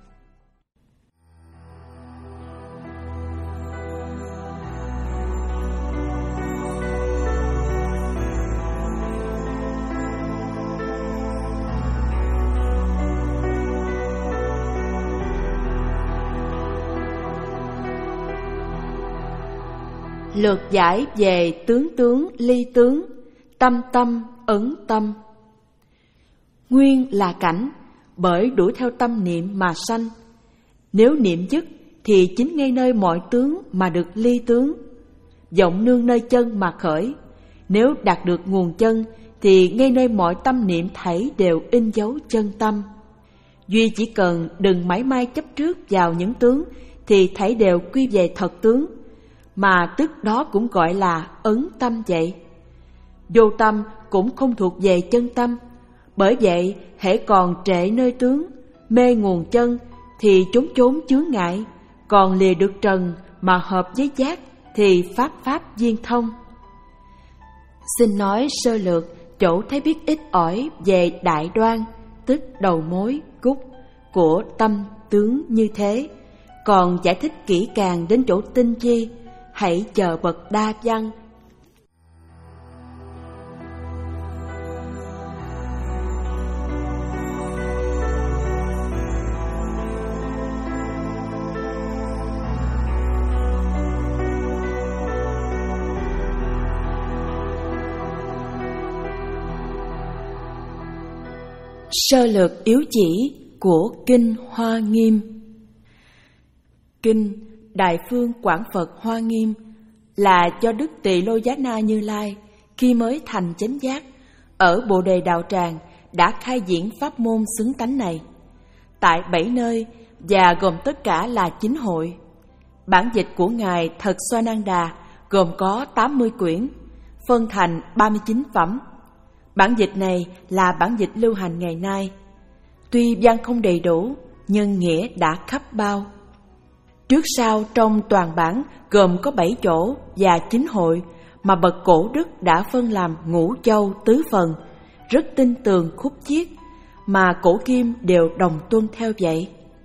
Lược giải về tướng tướng ly tướng, tâm tâm ấn tâm. Nguyên là cảnh, bởi đuổi theo tâm niệm mà sanh. Nếu niệm dứt thì chính ngay nơi mọi tướng mà được ly tướng. Vọng nương nơi chân mà khởi. Nếu đạt được nguồn chân thì ngay nơi mọi tâm niệm thảy đều in dấu chân tâm. Duy chỉ cần đừng mãi mai chấp trước vào những tướng thì thảy đều quy về thật tướng, mà tức đó cũng gọi là ấn tâm vậy. Vô tâm cũng không thuộc về chân tâm. Bởi vậy, hễ còn trệ nơi tướng, mê nguồn chân, thì chốn chốn chướng ngại. Còn lìa được trần mà hợp với giác, thì pháp pháp viên thông. Xin nói sơ lược chỗ thấy biết ít ỏi về đại đoan, tức đầu mối, gốc của tâm tướng như thế. Còn giải thích kỹ càng đến chỗ tinh chi, hãy chờ bậc đa văn. Sơ lược yếu chỉ của Kinh Hoa Nghiêm. Kinh Đại Phương Quảng Phật Hoa Nghiêm là do Đức Tỳ Lô Giá Na Như Lai khi mới thành chánh giác ở Bồ Đề Đạo Tràng đã khai diễn pháp môn xứng tánh này tại bảy nơi và gồm tất cả là chín hội. Bản dịch của Ngài Thật Xoananda gồm có tám mươi quyển, phân thành ba mươi chín phẩm. Bản dịch này là bản dịch lưu hành ngày nay. Tuy văn không đầy đủ, nhưng nghĩa đã khắp bao. Trước sau trong toàn bản gồm có bảy chỗ và chín hội mà bậc cổ đức đã phân làm ngũ châu tứ phần, rất tinh tường khúc chiết, mà cổ kim đều đồng tuân theo vậy.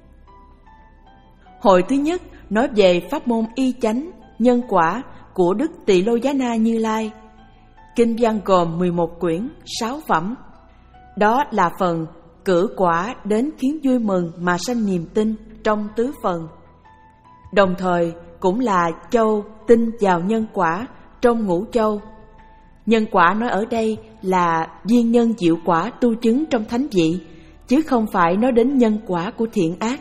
Hội thứ nhất nói về pháp môn y chánh, nhân quả của Đức Tỳ Lô Giá Na Như Lai. Kinh văn gồm mười một quyển, sáu phẩm. Đó là phần cử quả đến khiến vui mừng mà sanh niềm tin trong tứ phần. Đồng thời cũng là châu tin vào nhân quả trong ngũ châu. Nhân quả nói ở đây là duyên nhân diệu quả tu chứng trong thánh vị, chứ không phải nói đến nhân quả của thiện ác.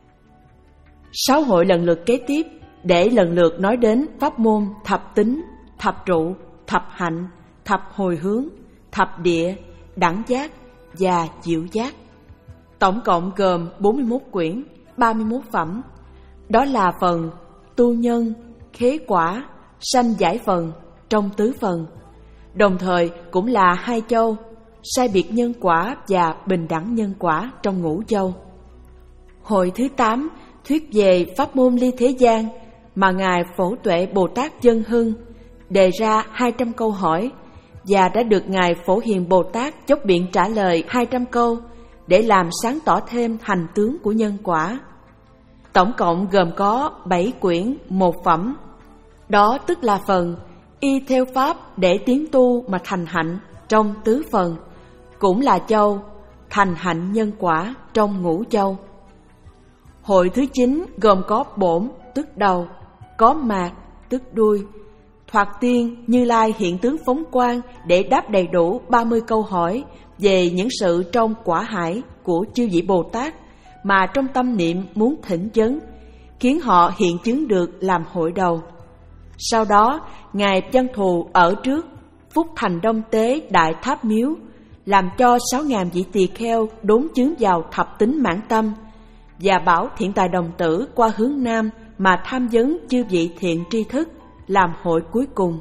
Sáu hội lần lượt kế tiếp để lần lượt nói đến pháp môn thập tính, thập trụ, thập hạnh, thập hồi hướng, thập địa, đẳng giác và diệu giác. Tổng cộng gồm bốn mươi mốt quyển, ba mươi mốt phẩm. Đó là phần tu nhân, khế quả, sanh giải phần trong tứ phần. Đồng thời cũng là hai châu, sai biệt nhân quả và bình đẳng nhân quả trong ngũ châu. Hội thứ tám thuyết về pháp môn ly thế gian mà Ngài Phổ Tuệ Bồ Tát Dân Hưng đề ra hai trăm câu hỏi và đã được Ngài Phổ Hiền Bồ Tát chốc biện trả lời hai trăm câu để làm sáng tỏ thêm hành tướng của nhân quả. Tổng cộng gồm có bảy quyển, một phẩm. Đó tức là phần y theo pháp để tiến tu mà thành hạnh trong tứ phần, cũng là châu thành hạnh nhân quả trong ngũ châu. Hội thứ chín gồm có bổn tức đầu, có mạc tức đuôi. Thoạt tiên Như Lai hiện tướng phóng quang để đáp đầy đủ ba mươi câu hỏi về những sự trong quả hải của chư vị Bồ Tát mà trong tâm niệm muốn thỉnh vấn, khiến họ hiện chứng được làm hội đầu. Sau đó, Ngài Văn Thù ở trước phúc thành đông tế đại tháp miếu, làm cho sáu ngàn vị tỳ kheo đốn chứng vào thập tính mãn tâm, và bảo thiện tài đồng tử qua hướng nam mà tham vấn chư vị thiện tri thức, làm hội cuối cùng.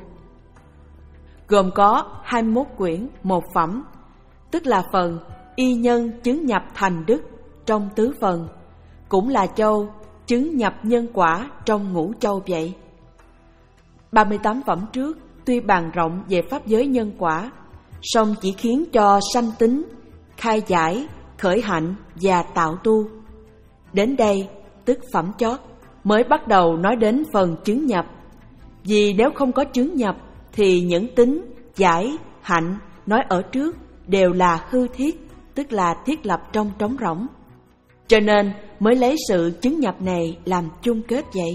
Gồm có hai mươi mốt quyển, một phẩm, tức là phần y nhân chứng nhập thành đức trong tứ phần, cũng là châu chứng nhập nhân quả trong ngũ châu vậy. ba mươi tám phẩm trước tuy bàn rộng về pháp giới nhân quả, song chỉ khiến cho sanh tính, khai giải, khởi hạnh và tạo tu. Đến đây, tức phẩm chót, mới bắt đầu nói đến phần chứng nhập. Vì nếu không có chứng nhập thì những tính, giải, hạnh nói ở trước đều là hư thiết, tức là thiết lập trong trống rỗng. Cho nên mới lấy sự chứng nhập này làm chung kết vậy.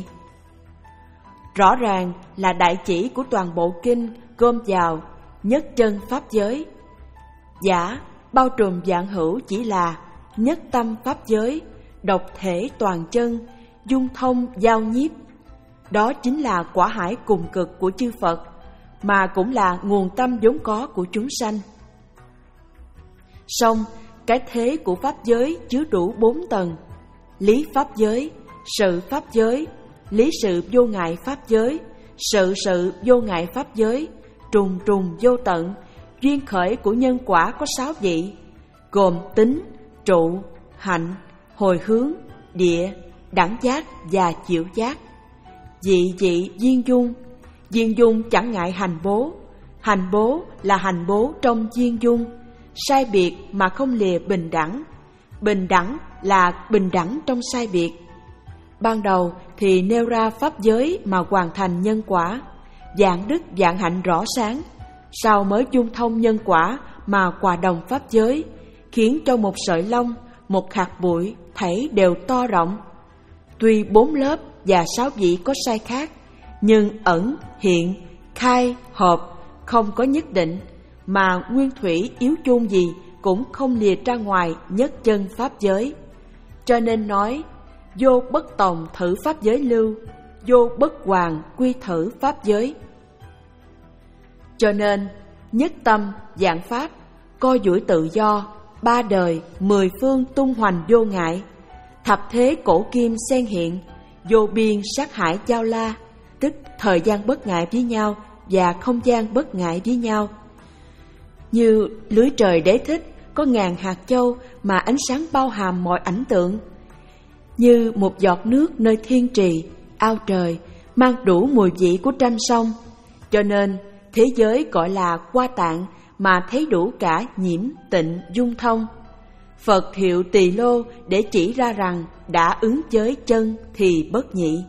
Rõ ràng là đại chỉ của toàn bộ kinh gom vào nhất chân pháp giới. Giả bao trùm vạn hữu chỉ là nhất tâm pháp giới, độc thể toàn chân, dung thông giao nhiếp. Đó chính là quả hải cùng cực của chư Phật, mà cũng là nguồn tâm vốn có của chúng sanh. Song cái thế của pháp giới chứa đủ bốn tầng: lý pháp giới, sự pháp giới, lý sự vô ngại pháp giới, sự sự vô ngại pháp giới trùng trùng vô tận. Duyên khởi của nhân quả có sáu vị, gồm tính, trụ, hạnh, hồi hướng, địa, đẳng giác và chiểu giác. Dị dị duyên dung. Duyên dung chẳng ngại hành bố. Hành bố là hành bố trong duyên dung. Sai biệt mà không lìa bình đẳng. Bình đẳng là bình đẳng trong sai biệt. Ban đầu thì nêu ra pháp giới mà hoàn thành nhân quả, dạng đức dạng hạnh rõ sáng. Sau mới dung thông nhân quả mà hòa đồng pháp giới, khiến cho một sợi lông, một hạt bụi thảy đều to rộng. Tuy bốn lớp và sáu vị có sai khác, nhưng ẩn, hiện, khai, hợp không có nhất định, mà nguyên thủy yếu chung gì cũng không lìa ra ngoài nhất chân pháp giới. Cho nên nói, vô bất tòng thử pháp giới lưu, vô bất hoàng quy thử pháp giới. Cho nên, nhất tâm, dạng pháp, co duỗi tự do, ba đời, mười phương tung hoành vô ngại, thập thế cổ kim xen hiện, vô biên sát hải giao la, tức thời gian bất ngại với nhau và không gian bất ngại với nhau. Như lưới trời đế thích có ngàn hạt châu mà ánh sáng bao hàm mọi ảnh tượng. Như một giọt nước nơi thiên trì, ao trời, mang đủ mùi vị của tranh sông. Cho nên thế giới gọi là Hoa Tạng mà thấy đủ cả nhiễm, tịnh, dung thông. Phật hiệu Tỳ Lô để chỉ ra rằng đã ứng giới chân thì bất nhị.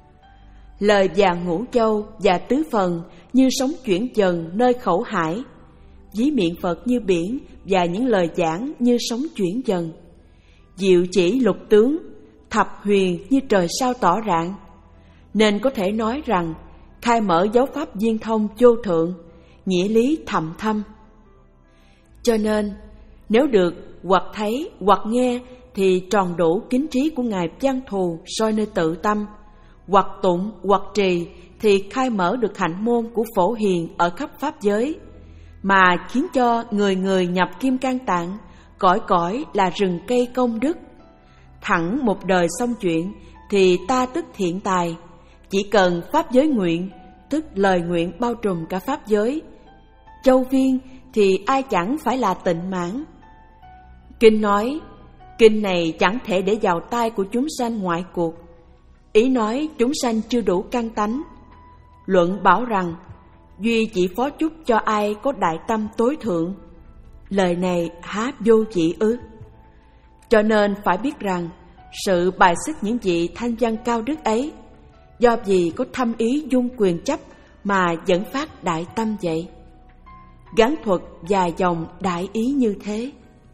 Lời vàng ngũ châu và tứ phần như sóng chuyển dần nơi khẩu hải. Ví miệng Phật như biển và những lời giảng như sóng chuyển dần. Diệu chỉ lục tướng, thập huyền như trời sao tỏ rạng. Nên có thể nói rằng khai mở dấu pháp viên thông vô thượng, nghĩa lý thầm thâm. Cho nên nếu được hoặc thấy hoặc nghe thì tròn đủ kính trí của Ngài Văn Thù soi nơi tự tâm, hoặc tụng hoặc trì thì khai mở được hạnh môn của Phổ Hiền ở khắp pháp giới, mà khiến cho người người nhập kim can tạng, cõi cõi là rừng cây công đức. Thẳng một đời xong chuyện thì ta tức thiện tài, chỉ cần pháp giới nguyện, tức lời nguyện bao trùm cả pháp giới. Châu viên thì ai chẳng phải là tịnh mãn. Kinh nói, kinh này chẳng thể để vào tai của chúng sanh ngoại cuộc. Ý nói chúng sanh chưa đủ căn tánh. Luận bảo rằng, duy chỉ phó chúc cho ai có đại tâm tối thượng. Lời này há vô chỉ ư? Cho nên phải biết rằng, sự bài xích những vị thanh văn cao đức ấy, do vì có thâm ý dung quyền chấp mà dẫn phát đại tâm vậy. Gắn thuật dài dòng đại ý như thế.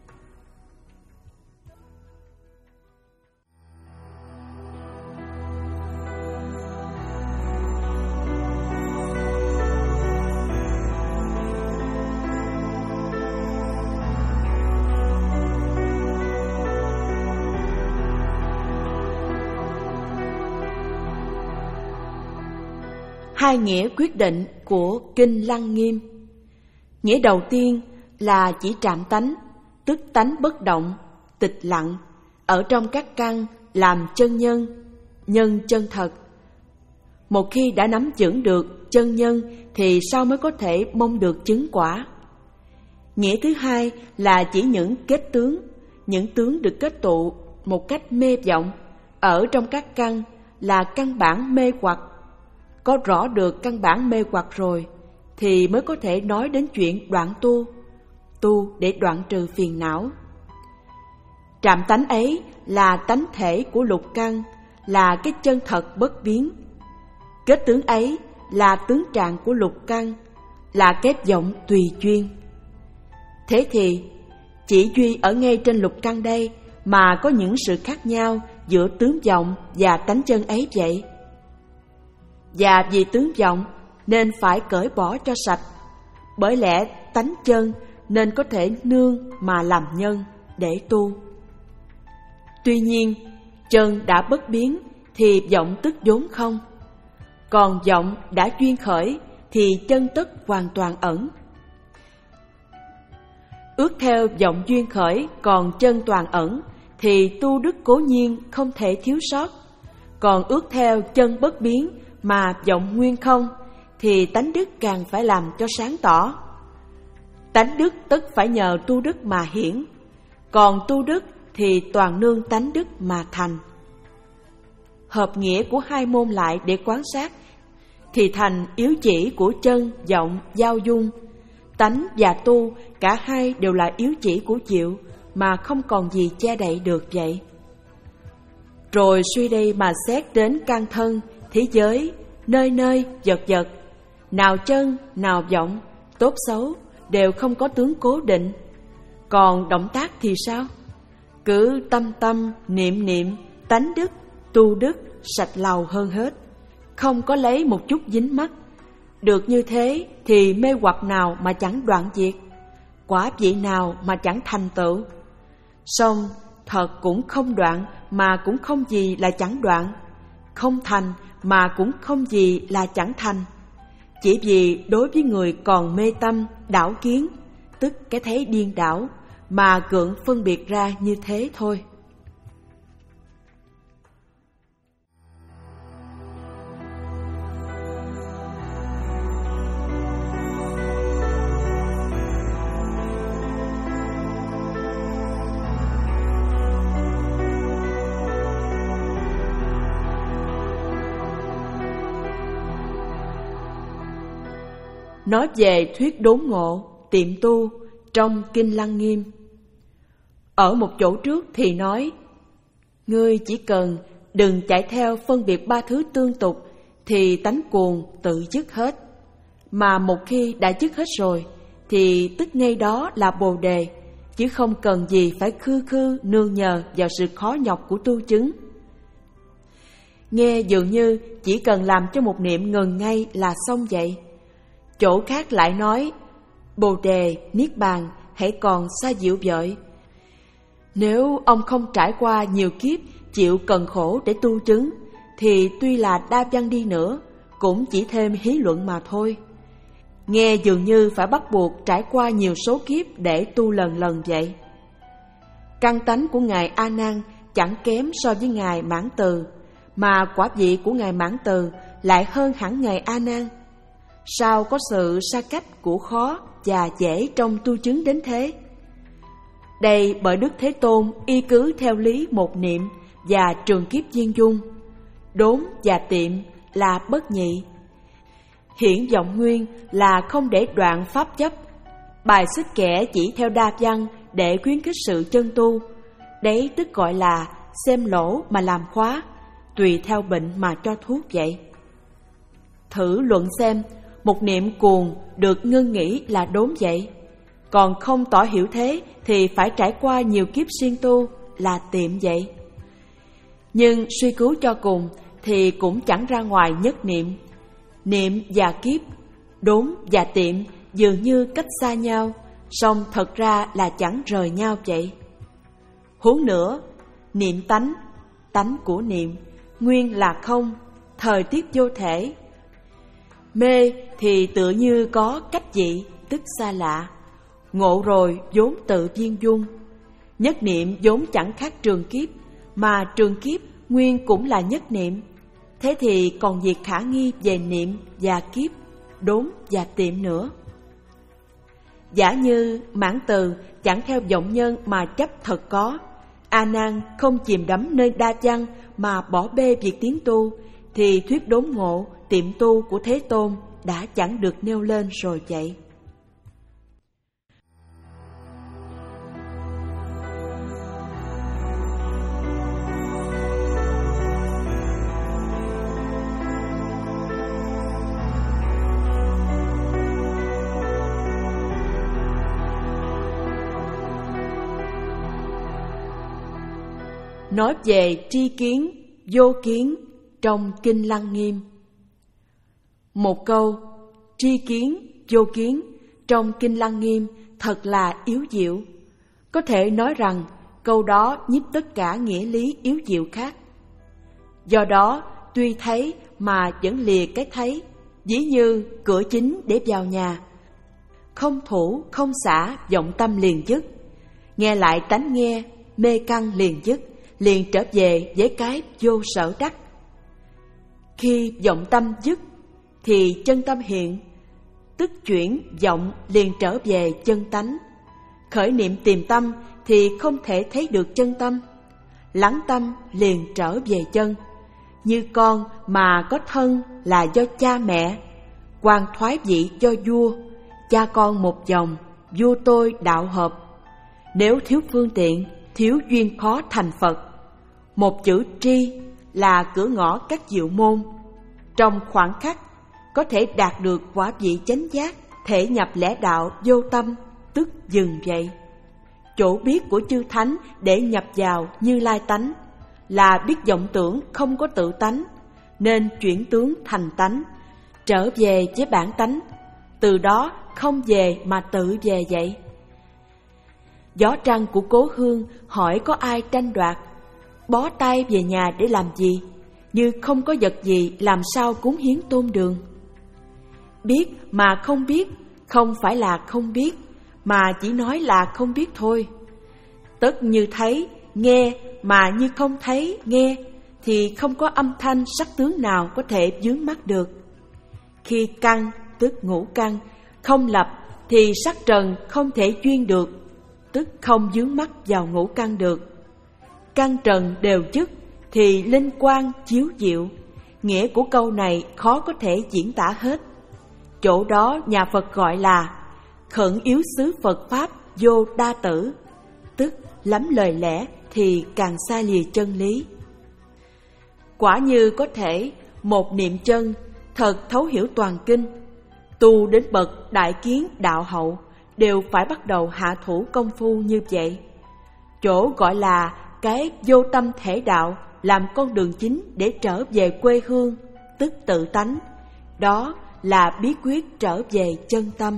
Hai nghĩa quyết định của Kinh Lăng Nghiêm. Nghĩa đầu tiên là chỉ trạm tánh, tức tánh bất động, tịch lặng, ở trong các căn làm chân nhân, nhân chân thật. Một khi đã nắm vững được chân nhân thì sao mới có thể mong được chứng quả. Nghĩa thứ hai là chỉ những kết tướng, những tướng được kết tụ một cách mê vọng, ở trong các căn là căn bản mê hoặc. Có rõ được căn bản mê hoặc rồi thì mới có thể nói đến chuyện đoạn tu, tu để đoạn trừ phiền não. Trạm tánh ấy là tánh thể của lục căn, là cái chân thật bất biến. Kết tướng ấy là tướng trạng của lục căn, là kết vọng tùy duyên. Thế thì chỉ duy ở ngay trên lục căn đây mà có những sự khác nhau giữa tướng vọng và tánh chân ấy vậy. Và vì tướng vọng nên phải cởi bỏ cho sạch, bởi lẽ tánh chân nên có thể nương mà làm nhân để tu. Tuy nhiên, chân đã bất biến thì vọng tức vốn không. Còn vọng đã duyên khởi thì chân tức hoàn toàn ẩn. Ước theo vọng duyên khởi còn chân toàn ẩn thì tu đức cố nhiên không thể thiếu sót. Còn ước theo chân bất biến mà vọng nguyên không thì tánh đức càng phải làm cho sáng tỏ. Tánh đức tất phải nhờ tu đức mà hiển, còn tu đức thì toàn nương tánh đức mà thành. Hợp nghĩa của hai môn lại để quan sát thì thành yếu chỉ của chân, vọng, giao dung. Tánh và tu cả hai đều là yếu chỉ của diệu mà không còn gì che đậy được vậy. Rồi suy đi mà xét đến căn thân, thế giới, nơi nơi, vật vật, nào chân, nào vọng, tốt xấu đều không có tướng cố định. Còn động tác thì sao? Cứ tâm tâm, niệm niệm, tánh đức, tu đức, sạch lầu hơn hết, không có lấy một chút dính mắc. Được như thế thì mê hoặc nào mà chẳng đoạn diệt, quả vị nào mà chẳng thành tựu. Song thật cũng không đoạn mà cũng không gì là chẳng đoạn, không thành mà cũng không gì là chẳng thành. Chỉ vì đối với người còn mê tâm, đảo kiến, tức cái thấy điên đảo, mà gượng phân biệt ra như thế thôi. Nói về thuyết đốn ngộ, tiệm tu trong Kinh Lăng Nghiêm. Ở một chỗ trước thì nói, ngươi chỉ cần đừng chạy theo phân biệt ba thứ tương tục thì tánh cuồng tự dứt hết. Mà một khi đã dứt hết rồi thì tức ngay đó là Bồ Đề, chứ không cần gì phải khư khư nương nhờ vào sự khó nhọc của tu chứng. Nghe dường như chỉ cần làm cho một niệm ngừng ngay là xong vậy. Chỗ khác lại nói, Bồ Đề, Niết Bàn hãy còn xa dịu vợi. Nếu ông không trải qua nhiều kiếp chịu cần khổ để tu chứng, thì tuy là đa văn đi nữa, cũng chỉ thêm hí luận mà thôi. Nghe dường như phải bắt buộc trải qua nhiều số kiếp để tu lần lần vậy. Căn tánh của Ngài A Nan chẳng kém so với Ngài Mãn Từ, mà quả vị của Ngài Mãn Từ lại hơn hẳn Ngài A Nan. Sao có sự xa cách của khó và dễ trong tu chứng đến thế? Đây bởi Đức Thế Tôn y cứ theo lý một niệm và trường kiếp viên dung, đốn và tiệm là bất nhị, hiển vọng nguyên là không để đoạn pháp chấp, bài xích kẻ chỉ theo đa văn để khuyến khích sự chân tu. Đấy tức gọi là xem lỗ mà làm khóa, tùy theo bệnh mà cho thuốc vậy. Thử luận xem, một niệm cuồng được ngưng nghĩ là đốn vậy, còn không tỏ hiểu thế thì phải trải qua nhiều kiếp siêng tu là tiệm vậy. Nhưng suy cứu cho cùng thì cũng chẳng ra ngoài nhất niệm. Niệm và kiếp, đốn và tiệm dường như cách xa nhau, song thật ra là chẳng rời nhau vậy. Huống nữa, niệm tánh, tánh của niệm, nguyên là không, thời tiết vô thể. Mê thì tựa như có cách dị, tức xa lạ. Ngộ rồi vốn tự viên dung. Nhất niệm vốn chẳng khác trường kiếp, mà trường kiếp nguyên cũng là nhất niệm. Thế thì còn việc khả nghi về niệm và kiếp, đốn và tiệm nữa. Giả như Mãn Từ chẳng theo vọng nhân mà chấp thật có, A Nan không chìm đắm nơi đa văn mà bỏ bê việc tiến tu, thì thuyết đốn ngộ, tiệm tu của Thế Tôn đã chẳng được nêu lên rồi vậy. Nói về tri kiến, vô kiến trong Kinh Lăng Nghiêm. Một câu tri kiến, vô kiến trong Kinh Lăng Nghiêm thật là yếu diệu. Có thể nói rằng câu đó nhiếp tất cả nghĩa lý yếu diệu khác. Do đó, tuy thấy mà vẫn lìa cái thấy, ví như cửa chính để vào nhà. Không thủ, không xả, vọng tâm liền dứt. Nghe lại tánh nghe, mê căn liền dứt, liền trở về với cái vô sở đắc. Khi vọng tâm dứt thì chân tâm hiện, tức chuyển vọng liền trở về chân tánh. Khởi niệm tìm tâm thì không thể thấy được chân tâm, lắng tâm liền trở về chân. Như con mà có thân là do cha mẹ, quan thoái vị do vua, cha con một dòng, vua tôi đạo hợp. Nếu thiếu phương tiện, thiếu duyên khó thành Phật. Một chữ tri là cửa ngõ các diệu môn, trong khoảng khắc có thể đạt được quả vị chánh giác, thể nhập lẽ đạo vô tâm, tức dừng vậy. Chỗ biết của chư thánh để nhập vào Như Lai tánh là biết vọng tưởng không có tự tánh, nên chuyển tướng thành tánh, trở về với bản tánh, từ đó không về mà tự về vậy. Gió trăng của cố hương hỏi có ai tranh đoạt, bó tay về nhà để làm gì, như không có vật gì làm sao cúng hiến tôn đường. Biết mà không biết không phải là không biết, mà chỉ nói là không biết thôi. Tất như thấy, nghe mà như không thấy, nghe thì không có âm thanh sắc tướng nào có thể vướng mắc được. Khi căn tức ngũ căn không lập thì sắc trần không thể duyên được, tức không vướng mắc vào ngũ căn được. Căn trần đều dứt thì linh quang chiếu diệu. Nghĩa của câu này khó có thể diễn tả hết. Chỗ đó nhà Phật gọi là khẩn yếu xứ Phật Pháp vô đa tử, tức lắm lời lẽ thì càng xa lìa chân lý. Quả như có thể một niệm chân thật thấu hiểu toàn kinh, tu đến bậc đại kiến đạo hậu đều phải bắt đầu hạ thủ công phu như vậy. Chỗ gọi là cái vô tâm thể đạo làm con đường chính để trở về quê hương, tức tự tánh. Đó là bí quyết trở về chân tâm.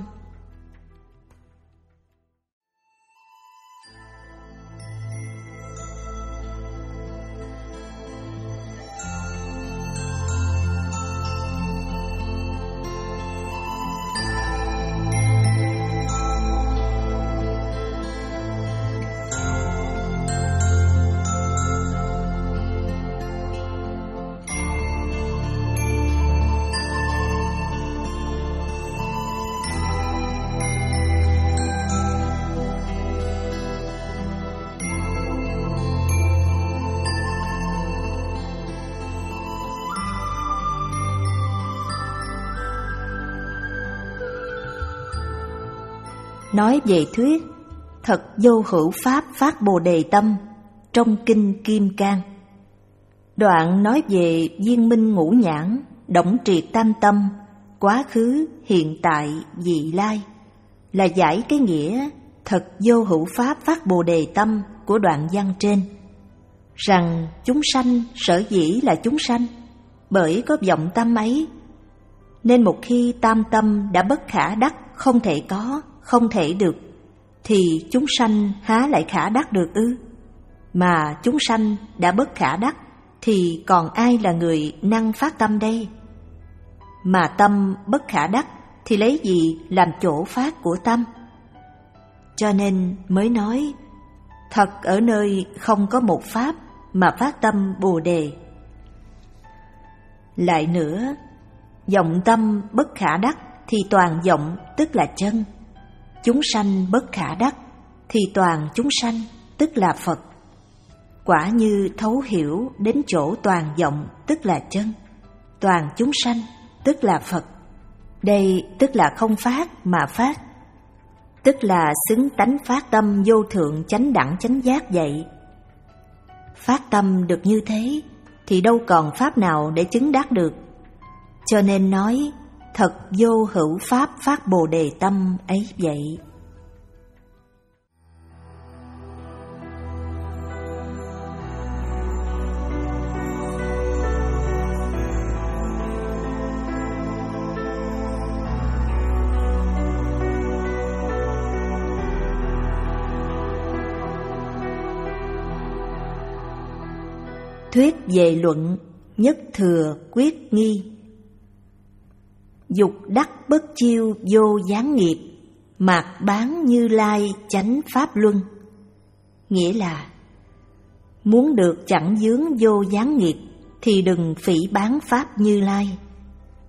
Nói về thuyết thật vô hữu pháp phát bồ đề tâm trong kinh Kim Cang. Đoạn nói về viên minh ngũ nhãn, động triệt tam tâm, quá khứ, hiện tại, vị lai, là giải cái nghĩa thật vô hữu pháp phát bồ đề tâm của đoạn văn trên, rằng chúng sanh sở dĩ là chúng sanh bởi có vọng tâm ấy, nên một khi tam tâm đã bất khả đắc, không thể có, không thể được, thì chúng sanh há lại khả đắc được ư? Mà chúng sanh đã bất khả đắc thì còn ai là người năng phát tâm đây? Mà tâm bất khả đắc thì lấy gì làm chỗ phát của tâm? Cho nên mới nói thật ở nơi không có một pháp mà phát tâm bồ đề. Lại nữa, vọng tâm bất khả đắc thì toàn vọng tức là chân. Chúng sanh bất khả đắc thì toàn chúng sanh tức là Phật. Quả như thấu hiểu đến chỗ toàn vọng tức là chân, toàn chúng sanh tức là Phật. Đây tức là không phát mà phát, tức là xứng tánh phát tâm vô thượng chánh đẳng chánh giác vậy. Phát tâm được như thế thì đâu còn pháp nào để chứng đắc được. Cho nên nói thật vô hữu pháp phát bồ đề tâm ấy vậy. Thuyết về luận nhất thừa quyết nghi. Dục đắc bất chiêu vô gián nghiệp, mạt bán Như Lai chánh pháp luân. Nghĩa là muốn được chẳng vướng vô gián nghiệp thì đừng phỉ bán pháp Như Lai.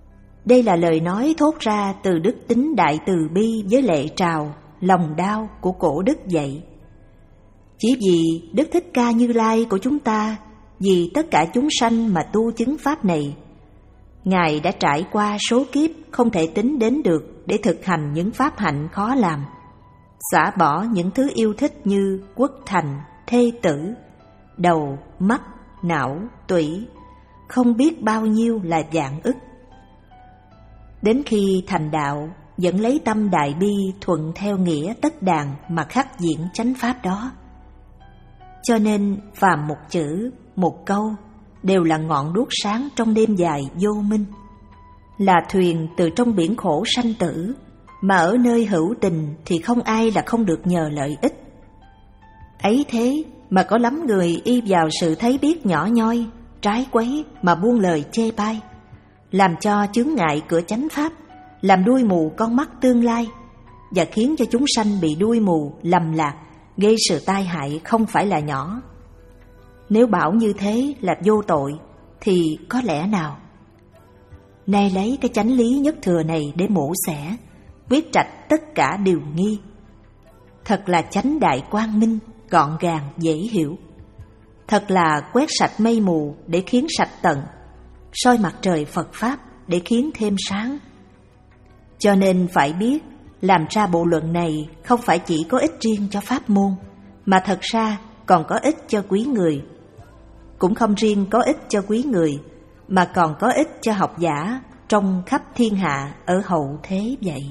Đây là lời nói thốt ra từ đức tính đại từ bi với lệ trào, lòng đau của cổ đức dạy. Chỉ vì Đức Thích Ca Như Lai của chúng ta, vì tất cả chúng sanh mà tu chứng pháp này, Ngài đã trải qua số kiếp không thể tính đến được để thực hành những pháp hạnh khó làm, xả bỏ những thứ yêu thích như quốc thành, thê tử, đầu, mắt, não, tủy, không biết bao nhiêu là vạn ức. Đến khi thành đạo, vẫn lấy tâm đại bi thuận theo nghĩa tất đàn mà khắc diễn chánh pháp đó. Cho nên phàm một chữ, một câu đều là ngọn đuốc sáng trong đêm dài vô minh, là thuyền từ trong biển khổ sanh tử, mà ở nơi hữu tình thì không ai là không được nhờ lợi ích. Ấy thế mà có lắm người y vào sự thấy biết nhỏ nhoi, trái quấy mà buông lời chê bai, làm cho chướng ngại cửa chánh pháp, làm đuôi mù con mắt tương lai, và khiến cho chúng sanh bị đuôi mù, lầm lạc, gây sự tai hại không phải là nhỏ. Nếu bảo như thế là vô tội thì có lẽ nào? Nay lấy cái chánh lý nhất thừa này để mổ xẻ, quyết trạch tất cả điều nghi. Thật là chánh đại quang minh, gọn gàng dễ hiểu. Thật là quét sạch mây mù để khiến sạch tận, soi mặt trời Phật Pháp để khiến thêm sáng. Cho nên phải biết, làm ra bộ luận này không phải chỉ có ích riêng cho pháp môn, mà thật ra còn có ích cho quý người. Cũng không riêng có ích cho quý người, mà còn có ích cho học giả trong khắp thiên hạ ở hậu thế vậy.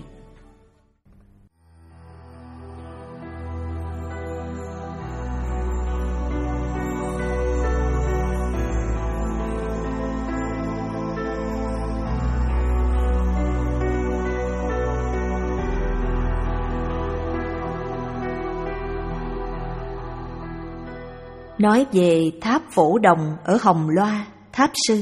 Nói về tháp Phổ Đồng ở Hồng Loa, Tháp Sư.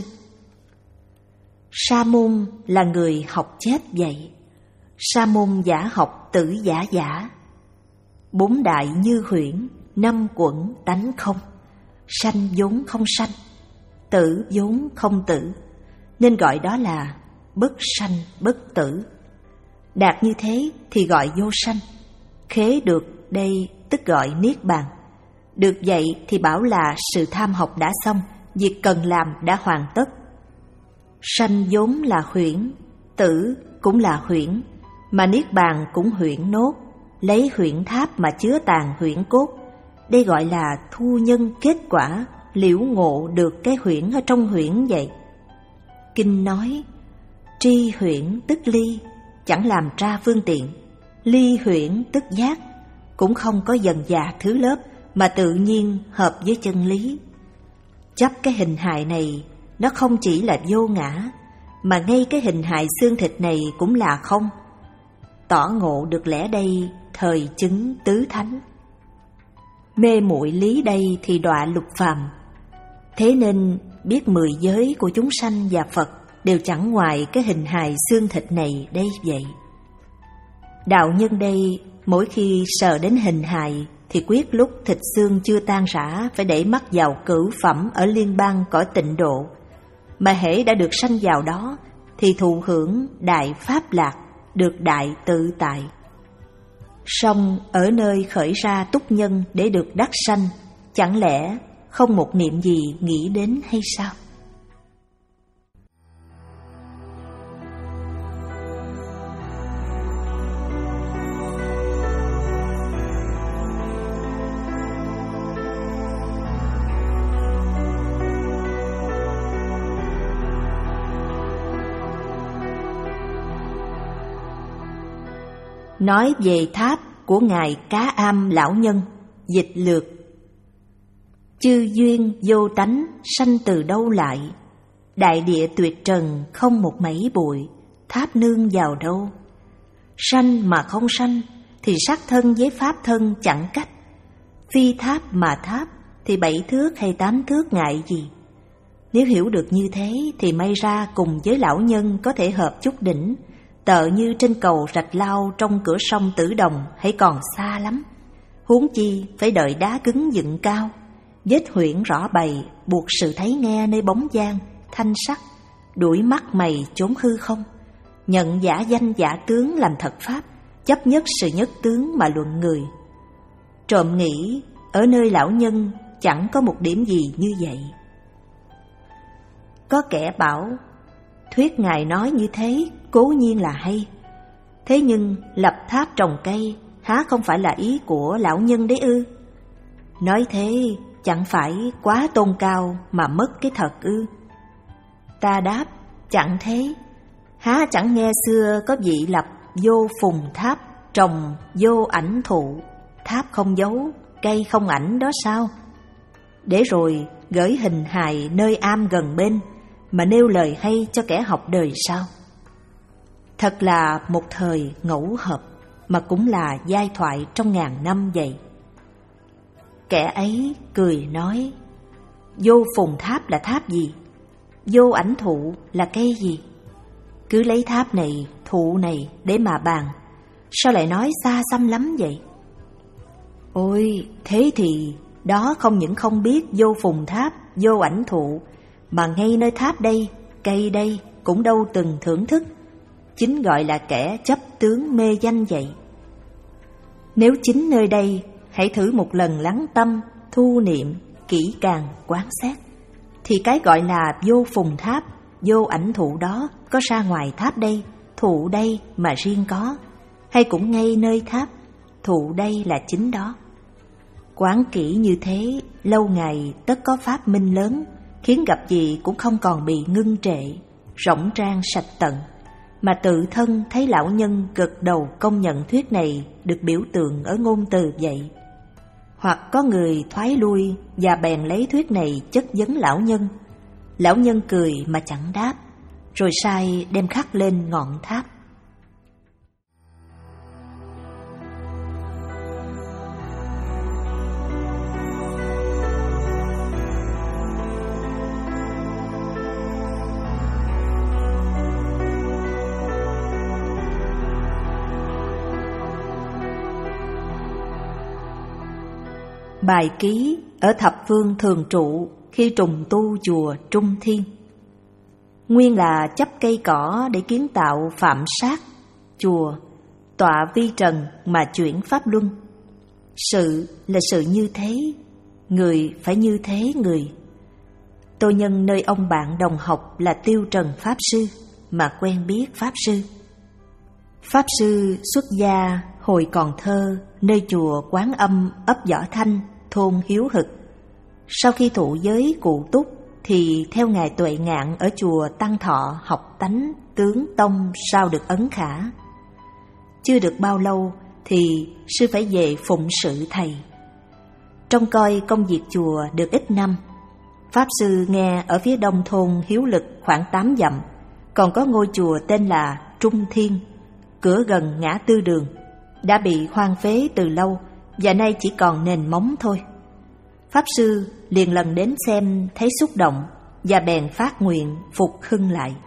Sa môn là người học chết vậy, sa môn giả học tử giả giả. Bốn đại như huyễn, năm quẩn tánh không, sanh vốn không sanh, tử vốn không tử, nên gọi đó là bất sanh bất tử. Đạt như thế thì gọi vô sanh, khế được đây tức gọi niết bàn. Được vậy thì bảo là sự tham học đã xong, việc cần làm đã hoàn tất. Sanh vốn là huyễn, tử cũng là huyễn, mà niết bàn cũng huyễn nốt, lấy huyễn tháp mà chứa tàn huyễn cốt. Đây gọi là thu nhân kết quả, liễu ngộ được cái huyễn ở trong huyễn vậy. Kinh nói, tri huyễn tức ly, chẳng làm ra phương tiện. Ly huyễn tức giác, cũng không có dần dà thứ lớp, mà tự nhiên hợp với chân lý. Chấp cái hình hài này, nó không chỉ là vô ngã, mà ngay cái hình hài xương thịt này cũng là không. Tỏ ngộ được lẽ đây, thời chứng tứ thánh. Mê muội lý đây thì đọa lục phàm. Thế nên biết mười giới của chúng sanh và Phật đều chẳng ngoài cái hình hài xương thịt này đây vậy. Đạo nhân đây, mỗi khi sờ đến hình hài thì quyết lúc thịt xương chưa tan rã phải để mắt vào cửu phẩm ở liên bang cõi tịnh độ, mà hễ đã được sanh vào đó thì thụ hưởng đại pháp lạc, được đại tự tại. Song ở nơi khởi ra túc nhân để được đắc sanh, chẳng lẽ không một niệm gì nghĩ đến hay sao? Nói về tháp của Ngài Cá Am Lão Nhân, dịch lược. Chư duyên vô tánh sanh từ đâu lại, đại địa tuyệt trần không một mảy bụi, tháp nương vào đâu. Sanh mà không sanh thì sắc thân với pháp thân chẳng cách, phi tháp mà tháp thì bảy thước hay tám thước ngại gì. Nếu hiểu được như thế thì may ra cùng với lão nhân có thể hợp chút đỉnh, tợ như trên cầu rạch lao trong cửa sông Tử Đồng hãy còn xa lắm. Huống chi phải đợi đá cứng dựng cao, vết huyễn rõ bày, buộc sự thấy nghe nơi bóng dáng, thanh sắc, đuổi mắt mày trốn hư không, nhận giả danh giả tướng làm thật pháp, chấp nhất sự nhất tướng mà luận người. Trộm nghĩ ở nơi lão nhân chẳng có một điểm gì như vậy. Có kẻ bảo thuyết Ngài nói như thế cố nhiên là hay, thế nhưng lập tháp trồng cây há không phải là ý của lão nhân đấy ư? Nói thế chẳng phải quá tôn cao mà mất cái thật ư? Ta đáp chẳng thế, há chẳng nghe xưa có vị lập vô phùng tháp, trồng vô ảnh thụ, tháp không dấu, cây không ảnh đó sao? Để rồi gửi hình hài nơi am gần bên, mà nêu lời hay cho kẻ học đời sao? Thật là một thời ngẫu hợp, mà cũng là giai thoại trong ngàn năm vậy. Kẻ ấy cười nói, vô phùng tháp là tháp gì? Vô ảnh thụ là cây gì? Cứ lấy tháp này, thụ này để mà bàn, sao lại nói xa xăm lắm vậy? Ôi, thế thì đó không những không biết vô phùng tháp, vô ảnh thụ, mà ngay nơi tháp đây, cây đây cũng đâu từng thưởng thức, chính gọi là kẻ chấp tướng mê danh vậy. Nếu chính nơi đây, hãy thử một lần lắng tâm, thu niệm, kỹ càng quán xét, thì cái gọi là vô phùng tháp, vô ảnh thụ đó có ra ngoài tháp đây, thụ đây mà riêng có, hay cũng ngay nơi tháp, thụ đây là chính đó. Quán kỹ như thế, lâu ngày tất có pháp minh lớn, khiến gặp gì cũng không còn bị ngưng trệ, rỗng rang sạch tận, mà tự thân thấy lão nhân gật đầu công nhận thuyết này được biểu tượng ở ngôn từ vậy. Hoặc có người thoái lui và bèn lấy thuyết này chất vấn lão nhân. Lão nhân cười mà chẳng đáp, rồi sai đem khắc lên ngọn tháp. Bài ký ở thập phương thường trụ khi trùng tu chùa Trung Thiên. Nguyên là chấp cây cỏ để kiến tạo phạm sát, chùa tọa vi trần mà chuyển pháp luân. Sự là sự như thế, người phải như thế người. Tôi nhân nơi ông bạn đồng học là Tiêu Trần Pháp Sư mà quen biết Pháp Sư. Pháp Sư xuất gia hồi còn thơ nơi chùa Quán Âm ấp Võ Thanh, thôn Hiếu Hực. Sau khi thụ giới cụ túc thì theo ngài Tuệ Ngạn ở chùa Tăng Thọ học tánh tướng tông sao được ấn khả. Chưa được bao lâu thì sư phải về phụng sự thầy. Trông coi công việc chùa được ít năm, Pháp Sư nghe ở phía đông thôn Hiếu Lực khoảng tám dặm còn có ngôi chùa tên là Trung Thiên, cửa gần ngã tư đường, đã bị hoang phế từ lâu và nay chỉ còn nền móng thôi. Pháp Sư liền lần đến xem thấy xúc động và bèn phát nguyện phục hưng lại.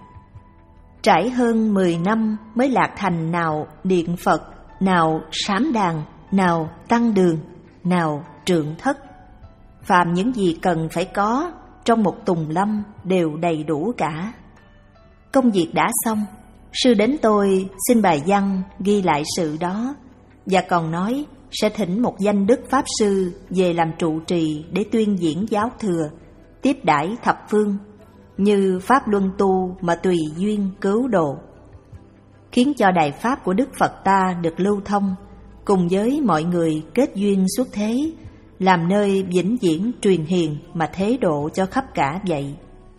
Trải hơn mười năm mới lạc thành nào điện Phật, nào sám đàn, nào tăng đường, nào trượng thất. Phàm những gì cần phải có trong một tùng lâm đều đầy đủ cả. Công việc đã xong, sư đến tôi xin bài văn ghi lại sự đó, và còn nói sẽ thỉnh một danh đức Pháp Sư về làm trụ trì để tuyên diễn giáo thừa, tiếp đãi thập phương, như Pháp Luân tu mà tùy duyên cứu độ, khiến cho Đại Pháp của Đức Phật ta được lưu thông, cùng với mọi người kết duyên xuất thế, làm nơi vĩnh viễn truyền hiền mà thế độ cho khắp cả vậy.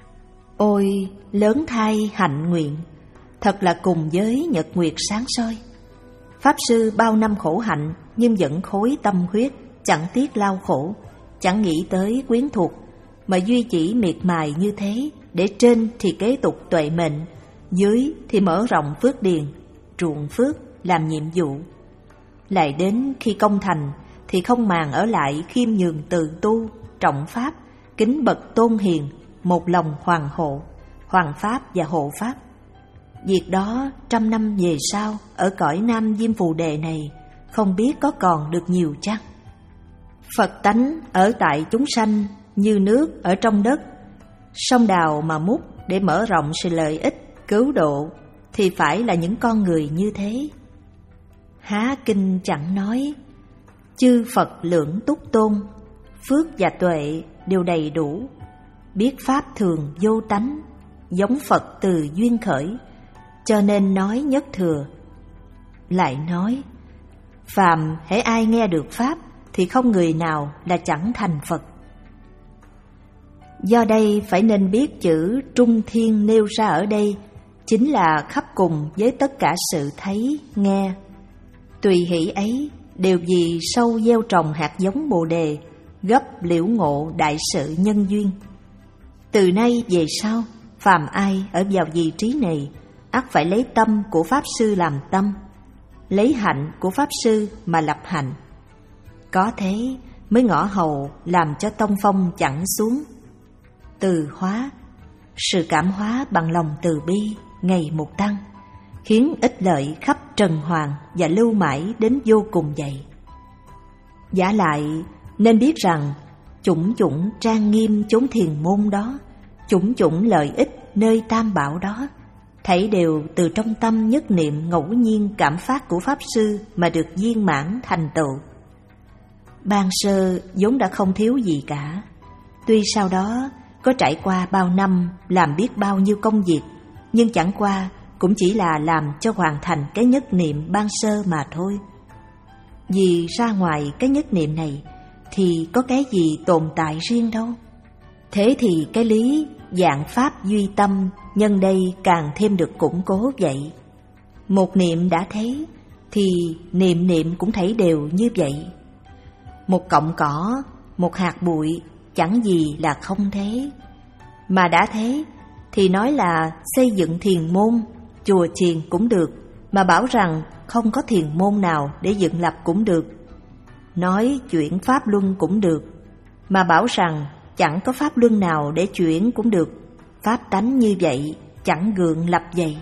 Ôi lớn thay hạnh nguyện, thật là cùng với nhật nguyệt sáng soi. Pháp Sư bao năm khổ hạnh nhưng vẫn khối tâm huyết, chẳng tiếc lao khổ, chẳng nghĩ tới quyến thuộc, mà duy chỉ miệt mài như thế, để trên thì kế tục tuệ mệnh, dưới thì mở rộng phước điền, ruộng phước làm nhiệm vụ. Lại đến khi công thành thì không màng ở lại khiêm nhường từ tu, trọng pháp, kính bậc tôn hiền, một lòng hoàng hộ, hoàng pháp và hộ pháp. Việc đó trăm năm về sau ở cõi Nam Diêm Phù Đề này không biết có còn được nhiều chăng? Phật tánh ở tại chúng sanh như nước ở trong đất, sông đào mà múc để mở rộng sự lợi ích, cứu độ, thì phải là những con người như thế. Há kinh chẳng nói, chư Phật lưỡng túc tôn, phước và tuệ đều đầy đủ, biết pháp thường vô tánh, giống Phật từ duyên khởi, cho nên nói nhất thừa. Lại nói, phàm hễ ai nghe được pháp thì không người nào là chẳng thành Phật. Do đây phải nên biết chữ trung thiên nêu ra ở đây chính là khắp cùng với tất cả sự thấy, nghe. Tùy hỷ ấy đều vì sâu gieo trồng hạt giống Bồ Đề, gấp liễu ngộ đại sự nhân duyên. Từ nay về sau, phàm ai ở vào vị trí này, ắt phải lấy tâm của Pháp Sư làm tâm, lấy hạnh của Pháp Sư mà lập hạnh. Có thế mới ngõ hầu làm cho tông phong chẳng xuống. Từ hóa, sự cảm hóa bằng lòng từ bi ngày một tăng, khiến ích lợi khắp trần hoàng và lưu mãi đến vô cùng vậy. Giả lại nên biết rằng chủng chủng trang nghiêm chốn thiền môn đó, chủng chủng lợi ích nơi tam bảo đó, thảy đều từ trong tâm nhất niệm ngẫu nhiên cảm phát của Pháp Sư mà được viên mãn thành tựu. Ban sơ vốn đã không thiếu gì cả, tuy sau đó có trải qua bao năm làm biết bao nhiêu công việc, nhưng chẳng qua cũng chỉ là làm cho hoàn thành cái nhất niệm ban sơ mà thôi. Vì ra ngoài cái nhất niệm này thì có cái gì tồn tại riêng đâu. Thế thì cái lý dạng pháp duy tâm nhân đây càng thêm được củng cố vậy. Một niệm đã thấy thì niệm niệm cũng thấy đều như vậy. Một cọng cỏ, một hạt bụi chẳng gì là không thế. Mà đã thế thì nói là xây dựng thiền môn, chùa chiền cũng được, mà bảo rằng không có thiền môn nào để dựng lập cũng được. Nói chuyển pháp luân cũng được, mà bảo rằng chẳng có pháp luân nào để chuyển cũng được. Pháp tánh như vậy, chẳng gượng lập vậy.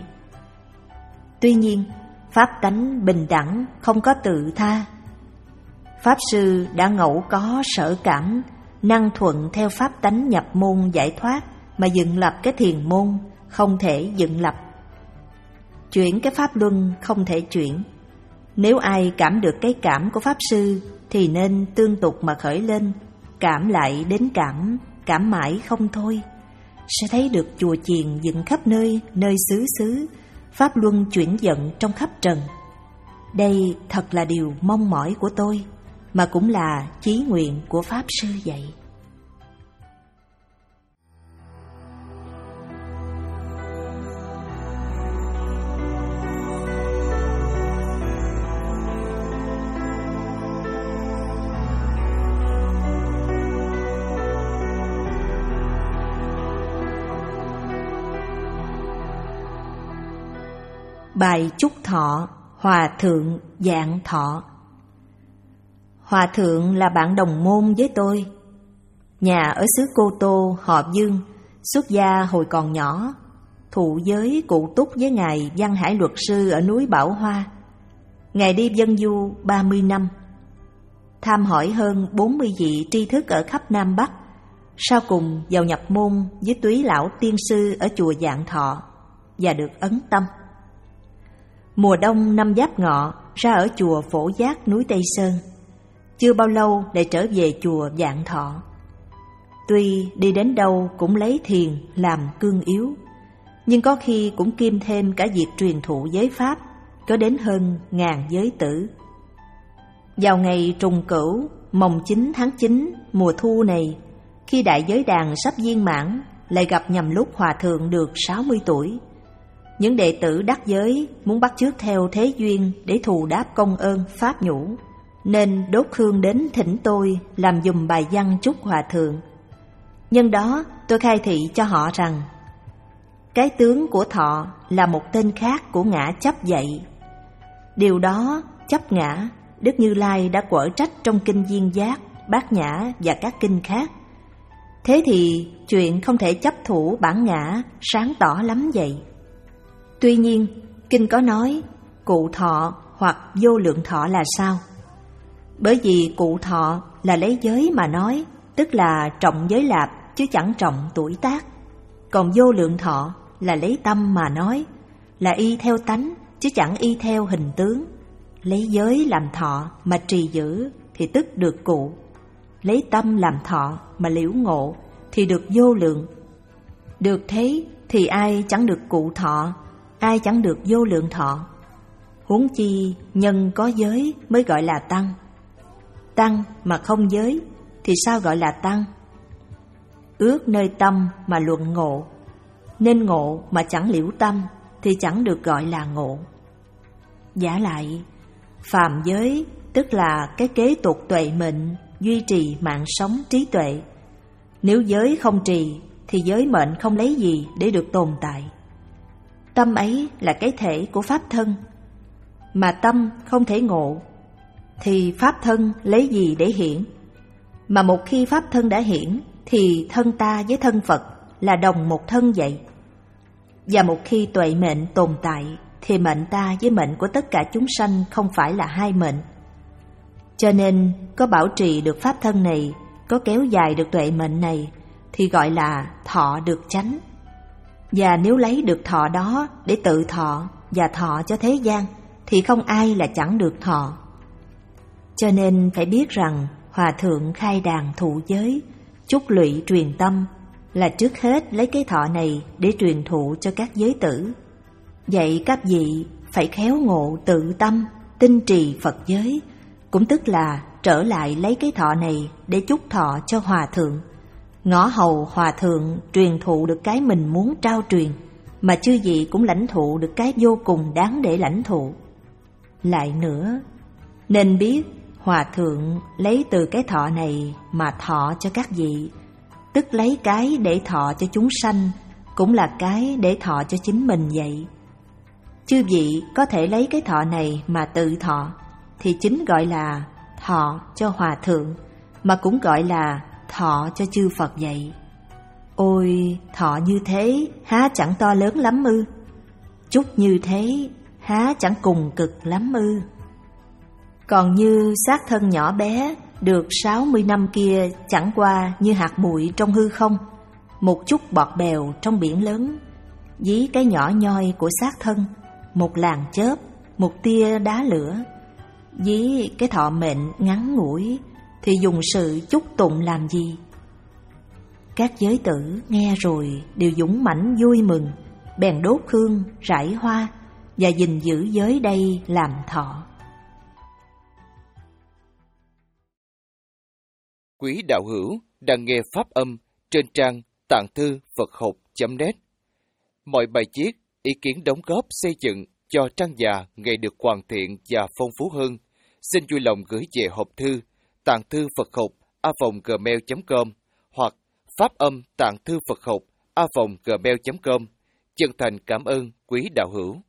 Tuy nhiên, pháp tánh bình đẳng, không có tự tha. Pháp Sư đã ngẫu có sở cảm, năng thuận theo pháp tánh nhập môn giải thoát mà dựng lập cái thiền môn không thể dựng lập. Chuyển cái pháp luân không thể chuyển. Nếu ai cảm được cái cảm của Pháp Sư thì nên tương tục mà khởi lên, cảm lại đến cảm, cảm mãi không thôi. Sẽ thấy được chùa chiền dựng khắp nơi, nơi xứ xứ, pháp luân chuyển vận trong khắp trần. Đây thật là điều mong mỏi của tôi, mà cũng là chí nguyện của Pháp Sư vậy. Bài chúc thọ Hòa Thượng Dạng Thọ. Hòa Thượng là bạn đồng môn với tôi. Nhà ở xứ Cô Tô, họ Dương, xuất gia hồi còn nhỏ, thụ giới cụ túc với Ngài Văn Hải Luật Sư ở núi Bảo Hoa. Ngài đi vân du ba mươi năm, tham hỏi hơn bốn mươi vị tri thức ở khắp Nam Bắc, sau cùng vào nhập môn với Túy Lão Tiên Sư ở chùa Dạng Thọ và được ấn tâm. Mùa đông năm Giáp Ngọ ra ở chùa Phổ Giác núi Tây Sơn, chưa bao lâu lại trở về chùa Dạng Thọ. Tuy đi đến đâu cũng lấy thiền làm cương yếu, nhưng có khi cũng kiêm thêm cả việc truyền thụ giới pháp, có đến hơn ngàn giới tử. Vào ngày trùng cửu, mồng chín tháng chín mùa thu này, khi đại giới đàn sắp viên mãn, lại gặp nhằm lúc Hòa Thượng được sáu mươi tuổi. Những đệ tử đắc giới muốn bắt chước theo thế duyên để thù đáp công ơn pháp nhũ, nên đốt hương đến thỉnh tôi làm dùm bài văn chúc Hòa Thượng. Nhân đó tôi khai thị cho họ rằng cái tướng của thọ là một tên khác của ngã chấp vậy. Điều đó chấp ngã Đức Như Lai đã quở trách trong kinh Viên Giác, Bát Nhã và các kinh khác. Thế thì chuyện không thể chấp thủ bản ngã sáng tỏ lắm vậy. Tuy nhiên, kinh có nói cụ thọ hoặc vô lượng thọ là sao? Bởi vì cụ thọ là lấy giới mà nói, tức là trọng giới lạp chứ chẳng trọng tuổi tác. Còn vô lượng thọ là lấy tâm mà nói, là y theo tánh, chứ chẳng y theo hình tướng. Lấy giới làm thọ mà trì giữ thì tức được cụ. Lấy tâm làm thọ mà liễu ngộ thì được vô lượng. Được thế thì ai chẳng được cụ thọ, ai chẳng được vô lượng thọ. Huống chi nhân có giới mới gọi là tăng. Tăng mà không giới thì sao gọi là tăng? Ước nơi tâm mà luận ngộ, nên ngộ mà chẳng liễu tâm thì chẳng được gọi là ngộ. Giả lại, phàm giới tức là cái kế tục tuệ mệnh, duy trì mạng sống trí tuệ. Nếu giới không trì thì giới mệnh không lấy gì để được tồn tại. Tâm ấy là cái thể của pháp thân, mà tâm không thể ngộ thì pháp thân lấy gì để hiển? Mà một khi pháp thân đã hiển thì thân ta với thân Phật là đồng một thân vậy. Và một khi tuệ mệnh tồn tại thì mệnh ta với mệnh của tất cả chúng sanh không phải là hai mệnh. Cho nên có bảo trì được pháp thân này, có kéo dài được tuệ mệnh này thì gọi là thọ được chánh. Và nếu lấy được thọ đó để tự thọ và thọ cho thế gian thì không ai là chẳng được thọ. Cho nên phải biết rằng Hòa Thượng khai đàn thụ giới, chúc lụy truyền tâm là trước hết lấy cái thọ này để truyền thụ cho các giới tử. Vậy các vị phải khéo ngộ tự tâm, tinh trì Phật giới, cũng tức là trở lại lấy cái thọ này để chúc thọ cho Hòa Thượng, ngõ hầu Hòa Thượng truyền thụ được cái mình muốn trao truyền, mà chư vị cũng lãnh thụ được cái vô cùng đáng để lãnh thụ. Lại nữa, nên biết Hòa Thượng lấy từ cái thọ này mà thọ cho các vị, tức lấy cái để thọ cho chúng sanh, cũng là cái để thọ cho chính mình vậy. Chư vị có thể lấy cái thọ này mà tự thọ, thì chính gọi là thọ cho Hòa Thượng, mà cũng gọi là thọ cho chư Phật vậy. Ôi, thọ như thế há chẳng to lớn lắm ư? Chúc như thế há chẳng cùng cực lắm ư? Còn như xác thân nhỏ bé được sáu mươi năm kia chẳng qua như hạt bụi trong hư không, một chút bọt bèo trong biển lớn. Ví cái nhỏ nhoi của xác thân, một làn chớp, một tia đá lửa. Ví cái thọ mệnh ngắn ngủi thì dùng sự chúc tụng làm gì? Các giới tử nghe rồi đều dũng mãnh vui mừng, bèn đốt hương, rải hoa và gìn giữ giới đây làm thọ. Quý đạo hữu đang nghe pháp âm trên trang tạng thư Phật học chấm net. Mọi bài viết, ý kiến đóng góp xây dựng cho trang già ngày được hoàn thiện và phong phú hơn, xin vui lòng gửi về hộp thư tạng thư Phật học a vòng gmail chấm com hoặc pháp âm tạng thư Phật học a vòng gmail chấm com. Chân thành cảm ơn quý đạo hữu.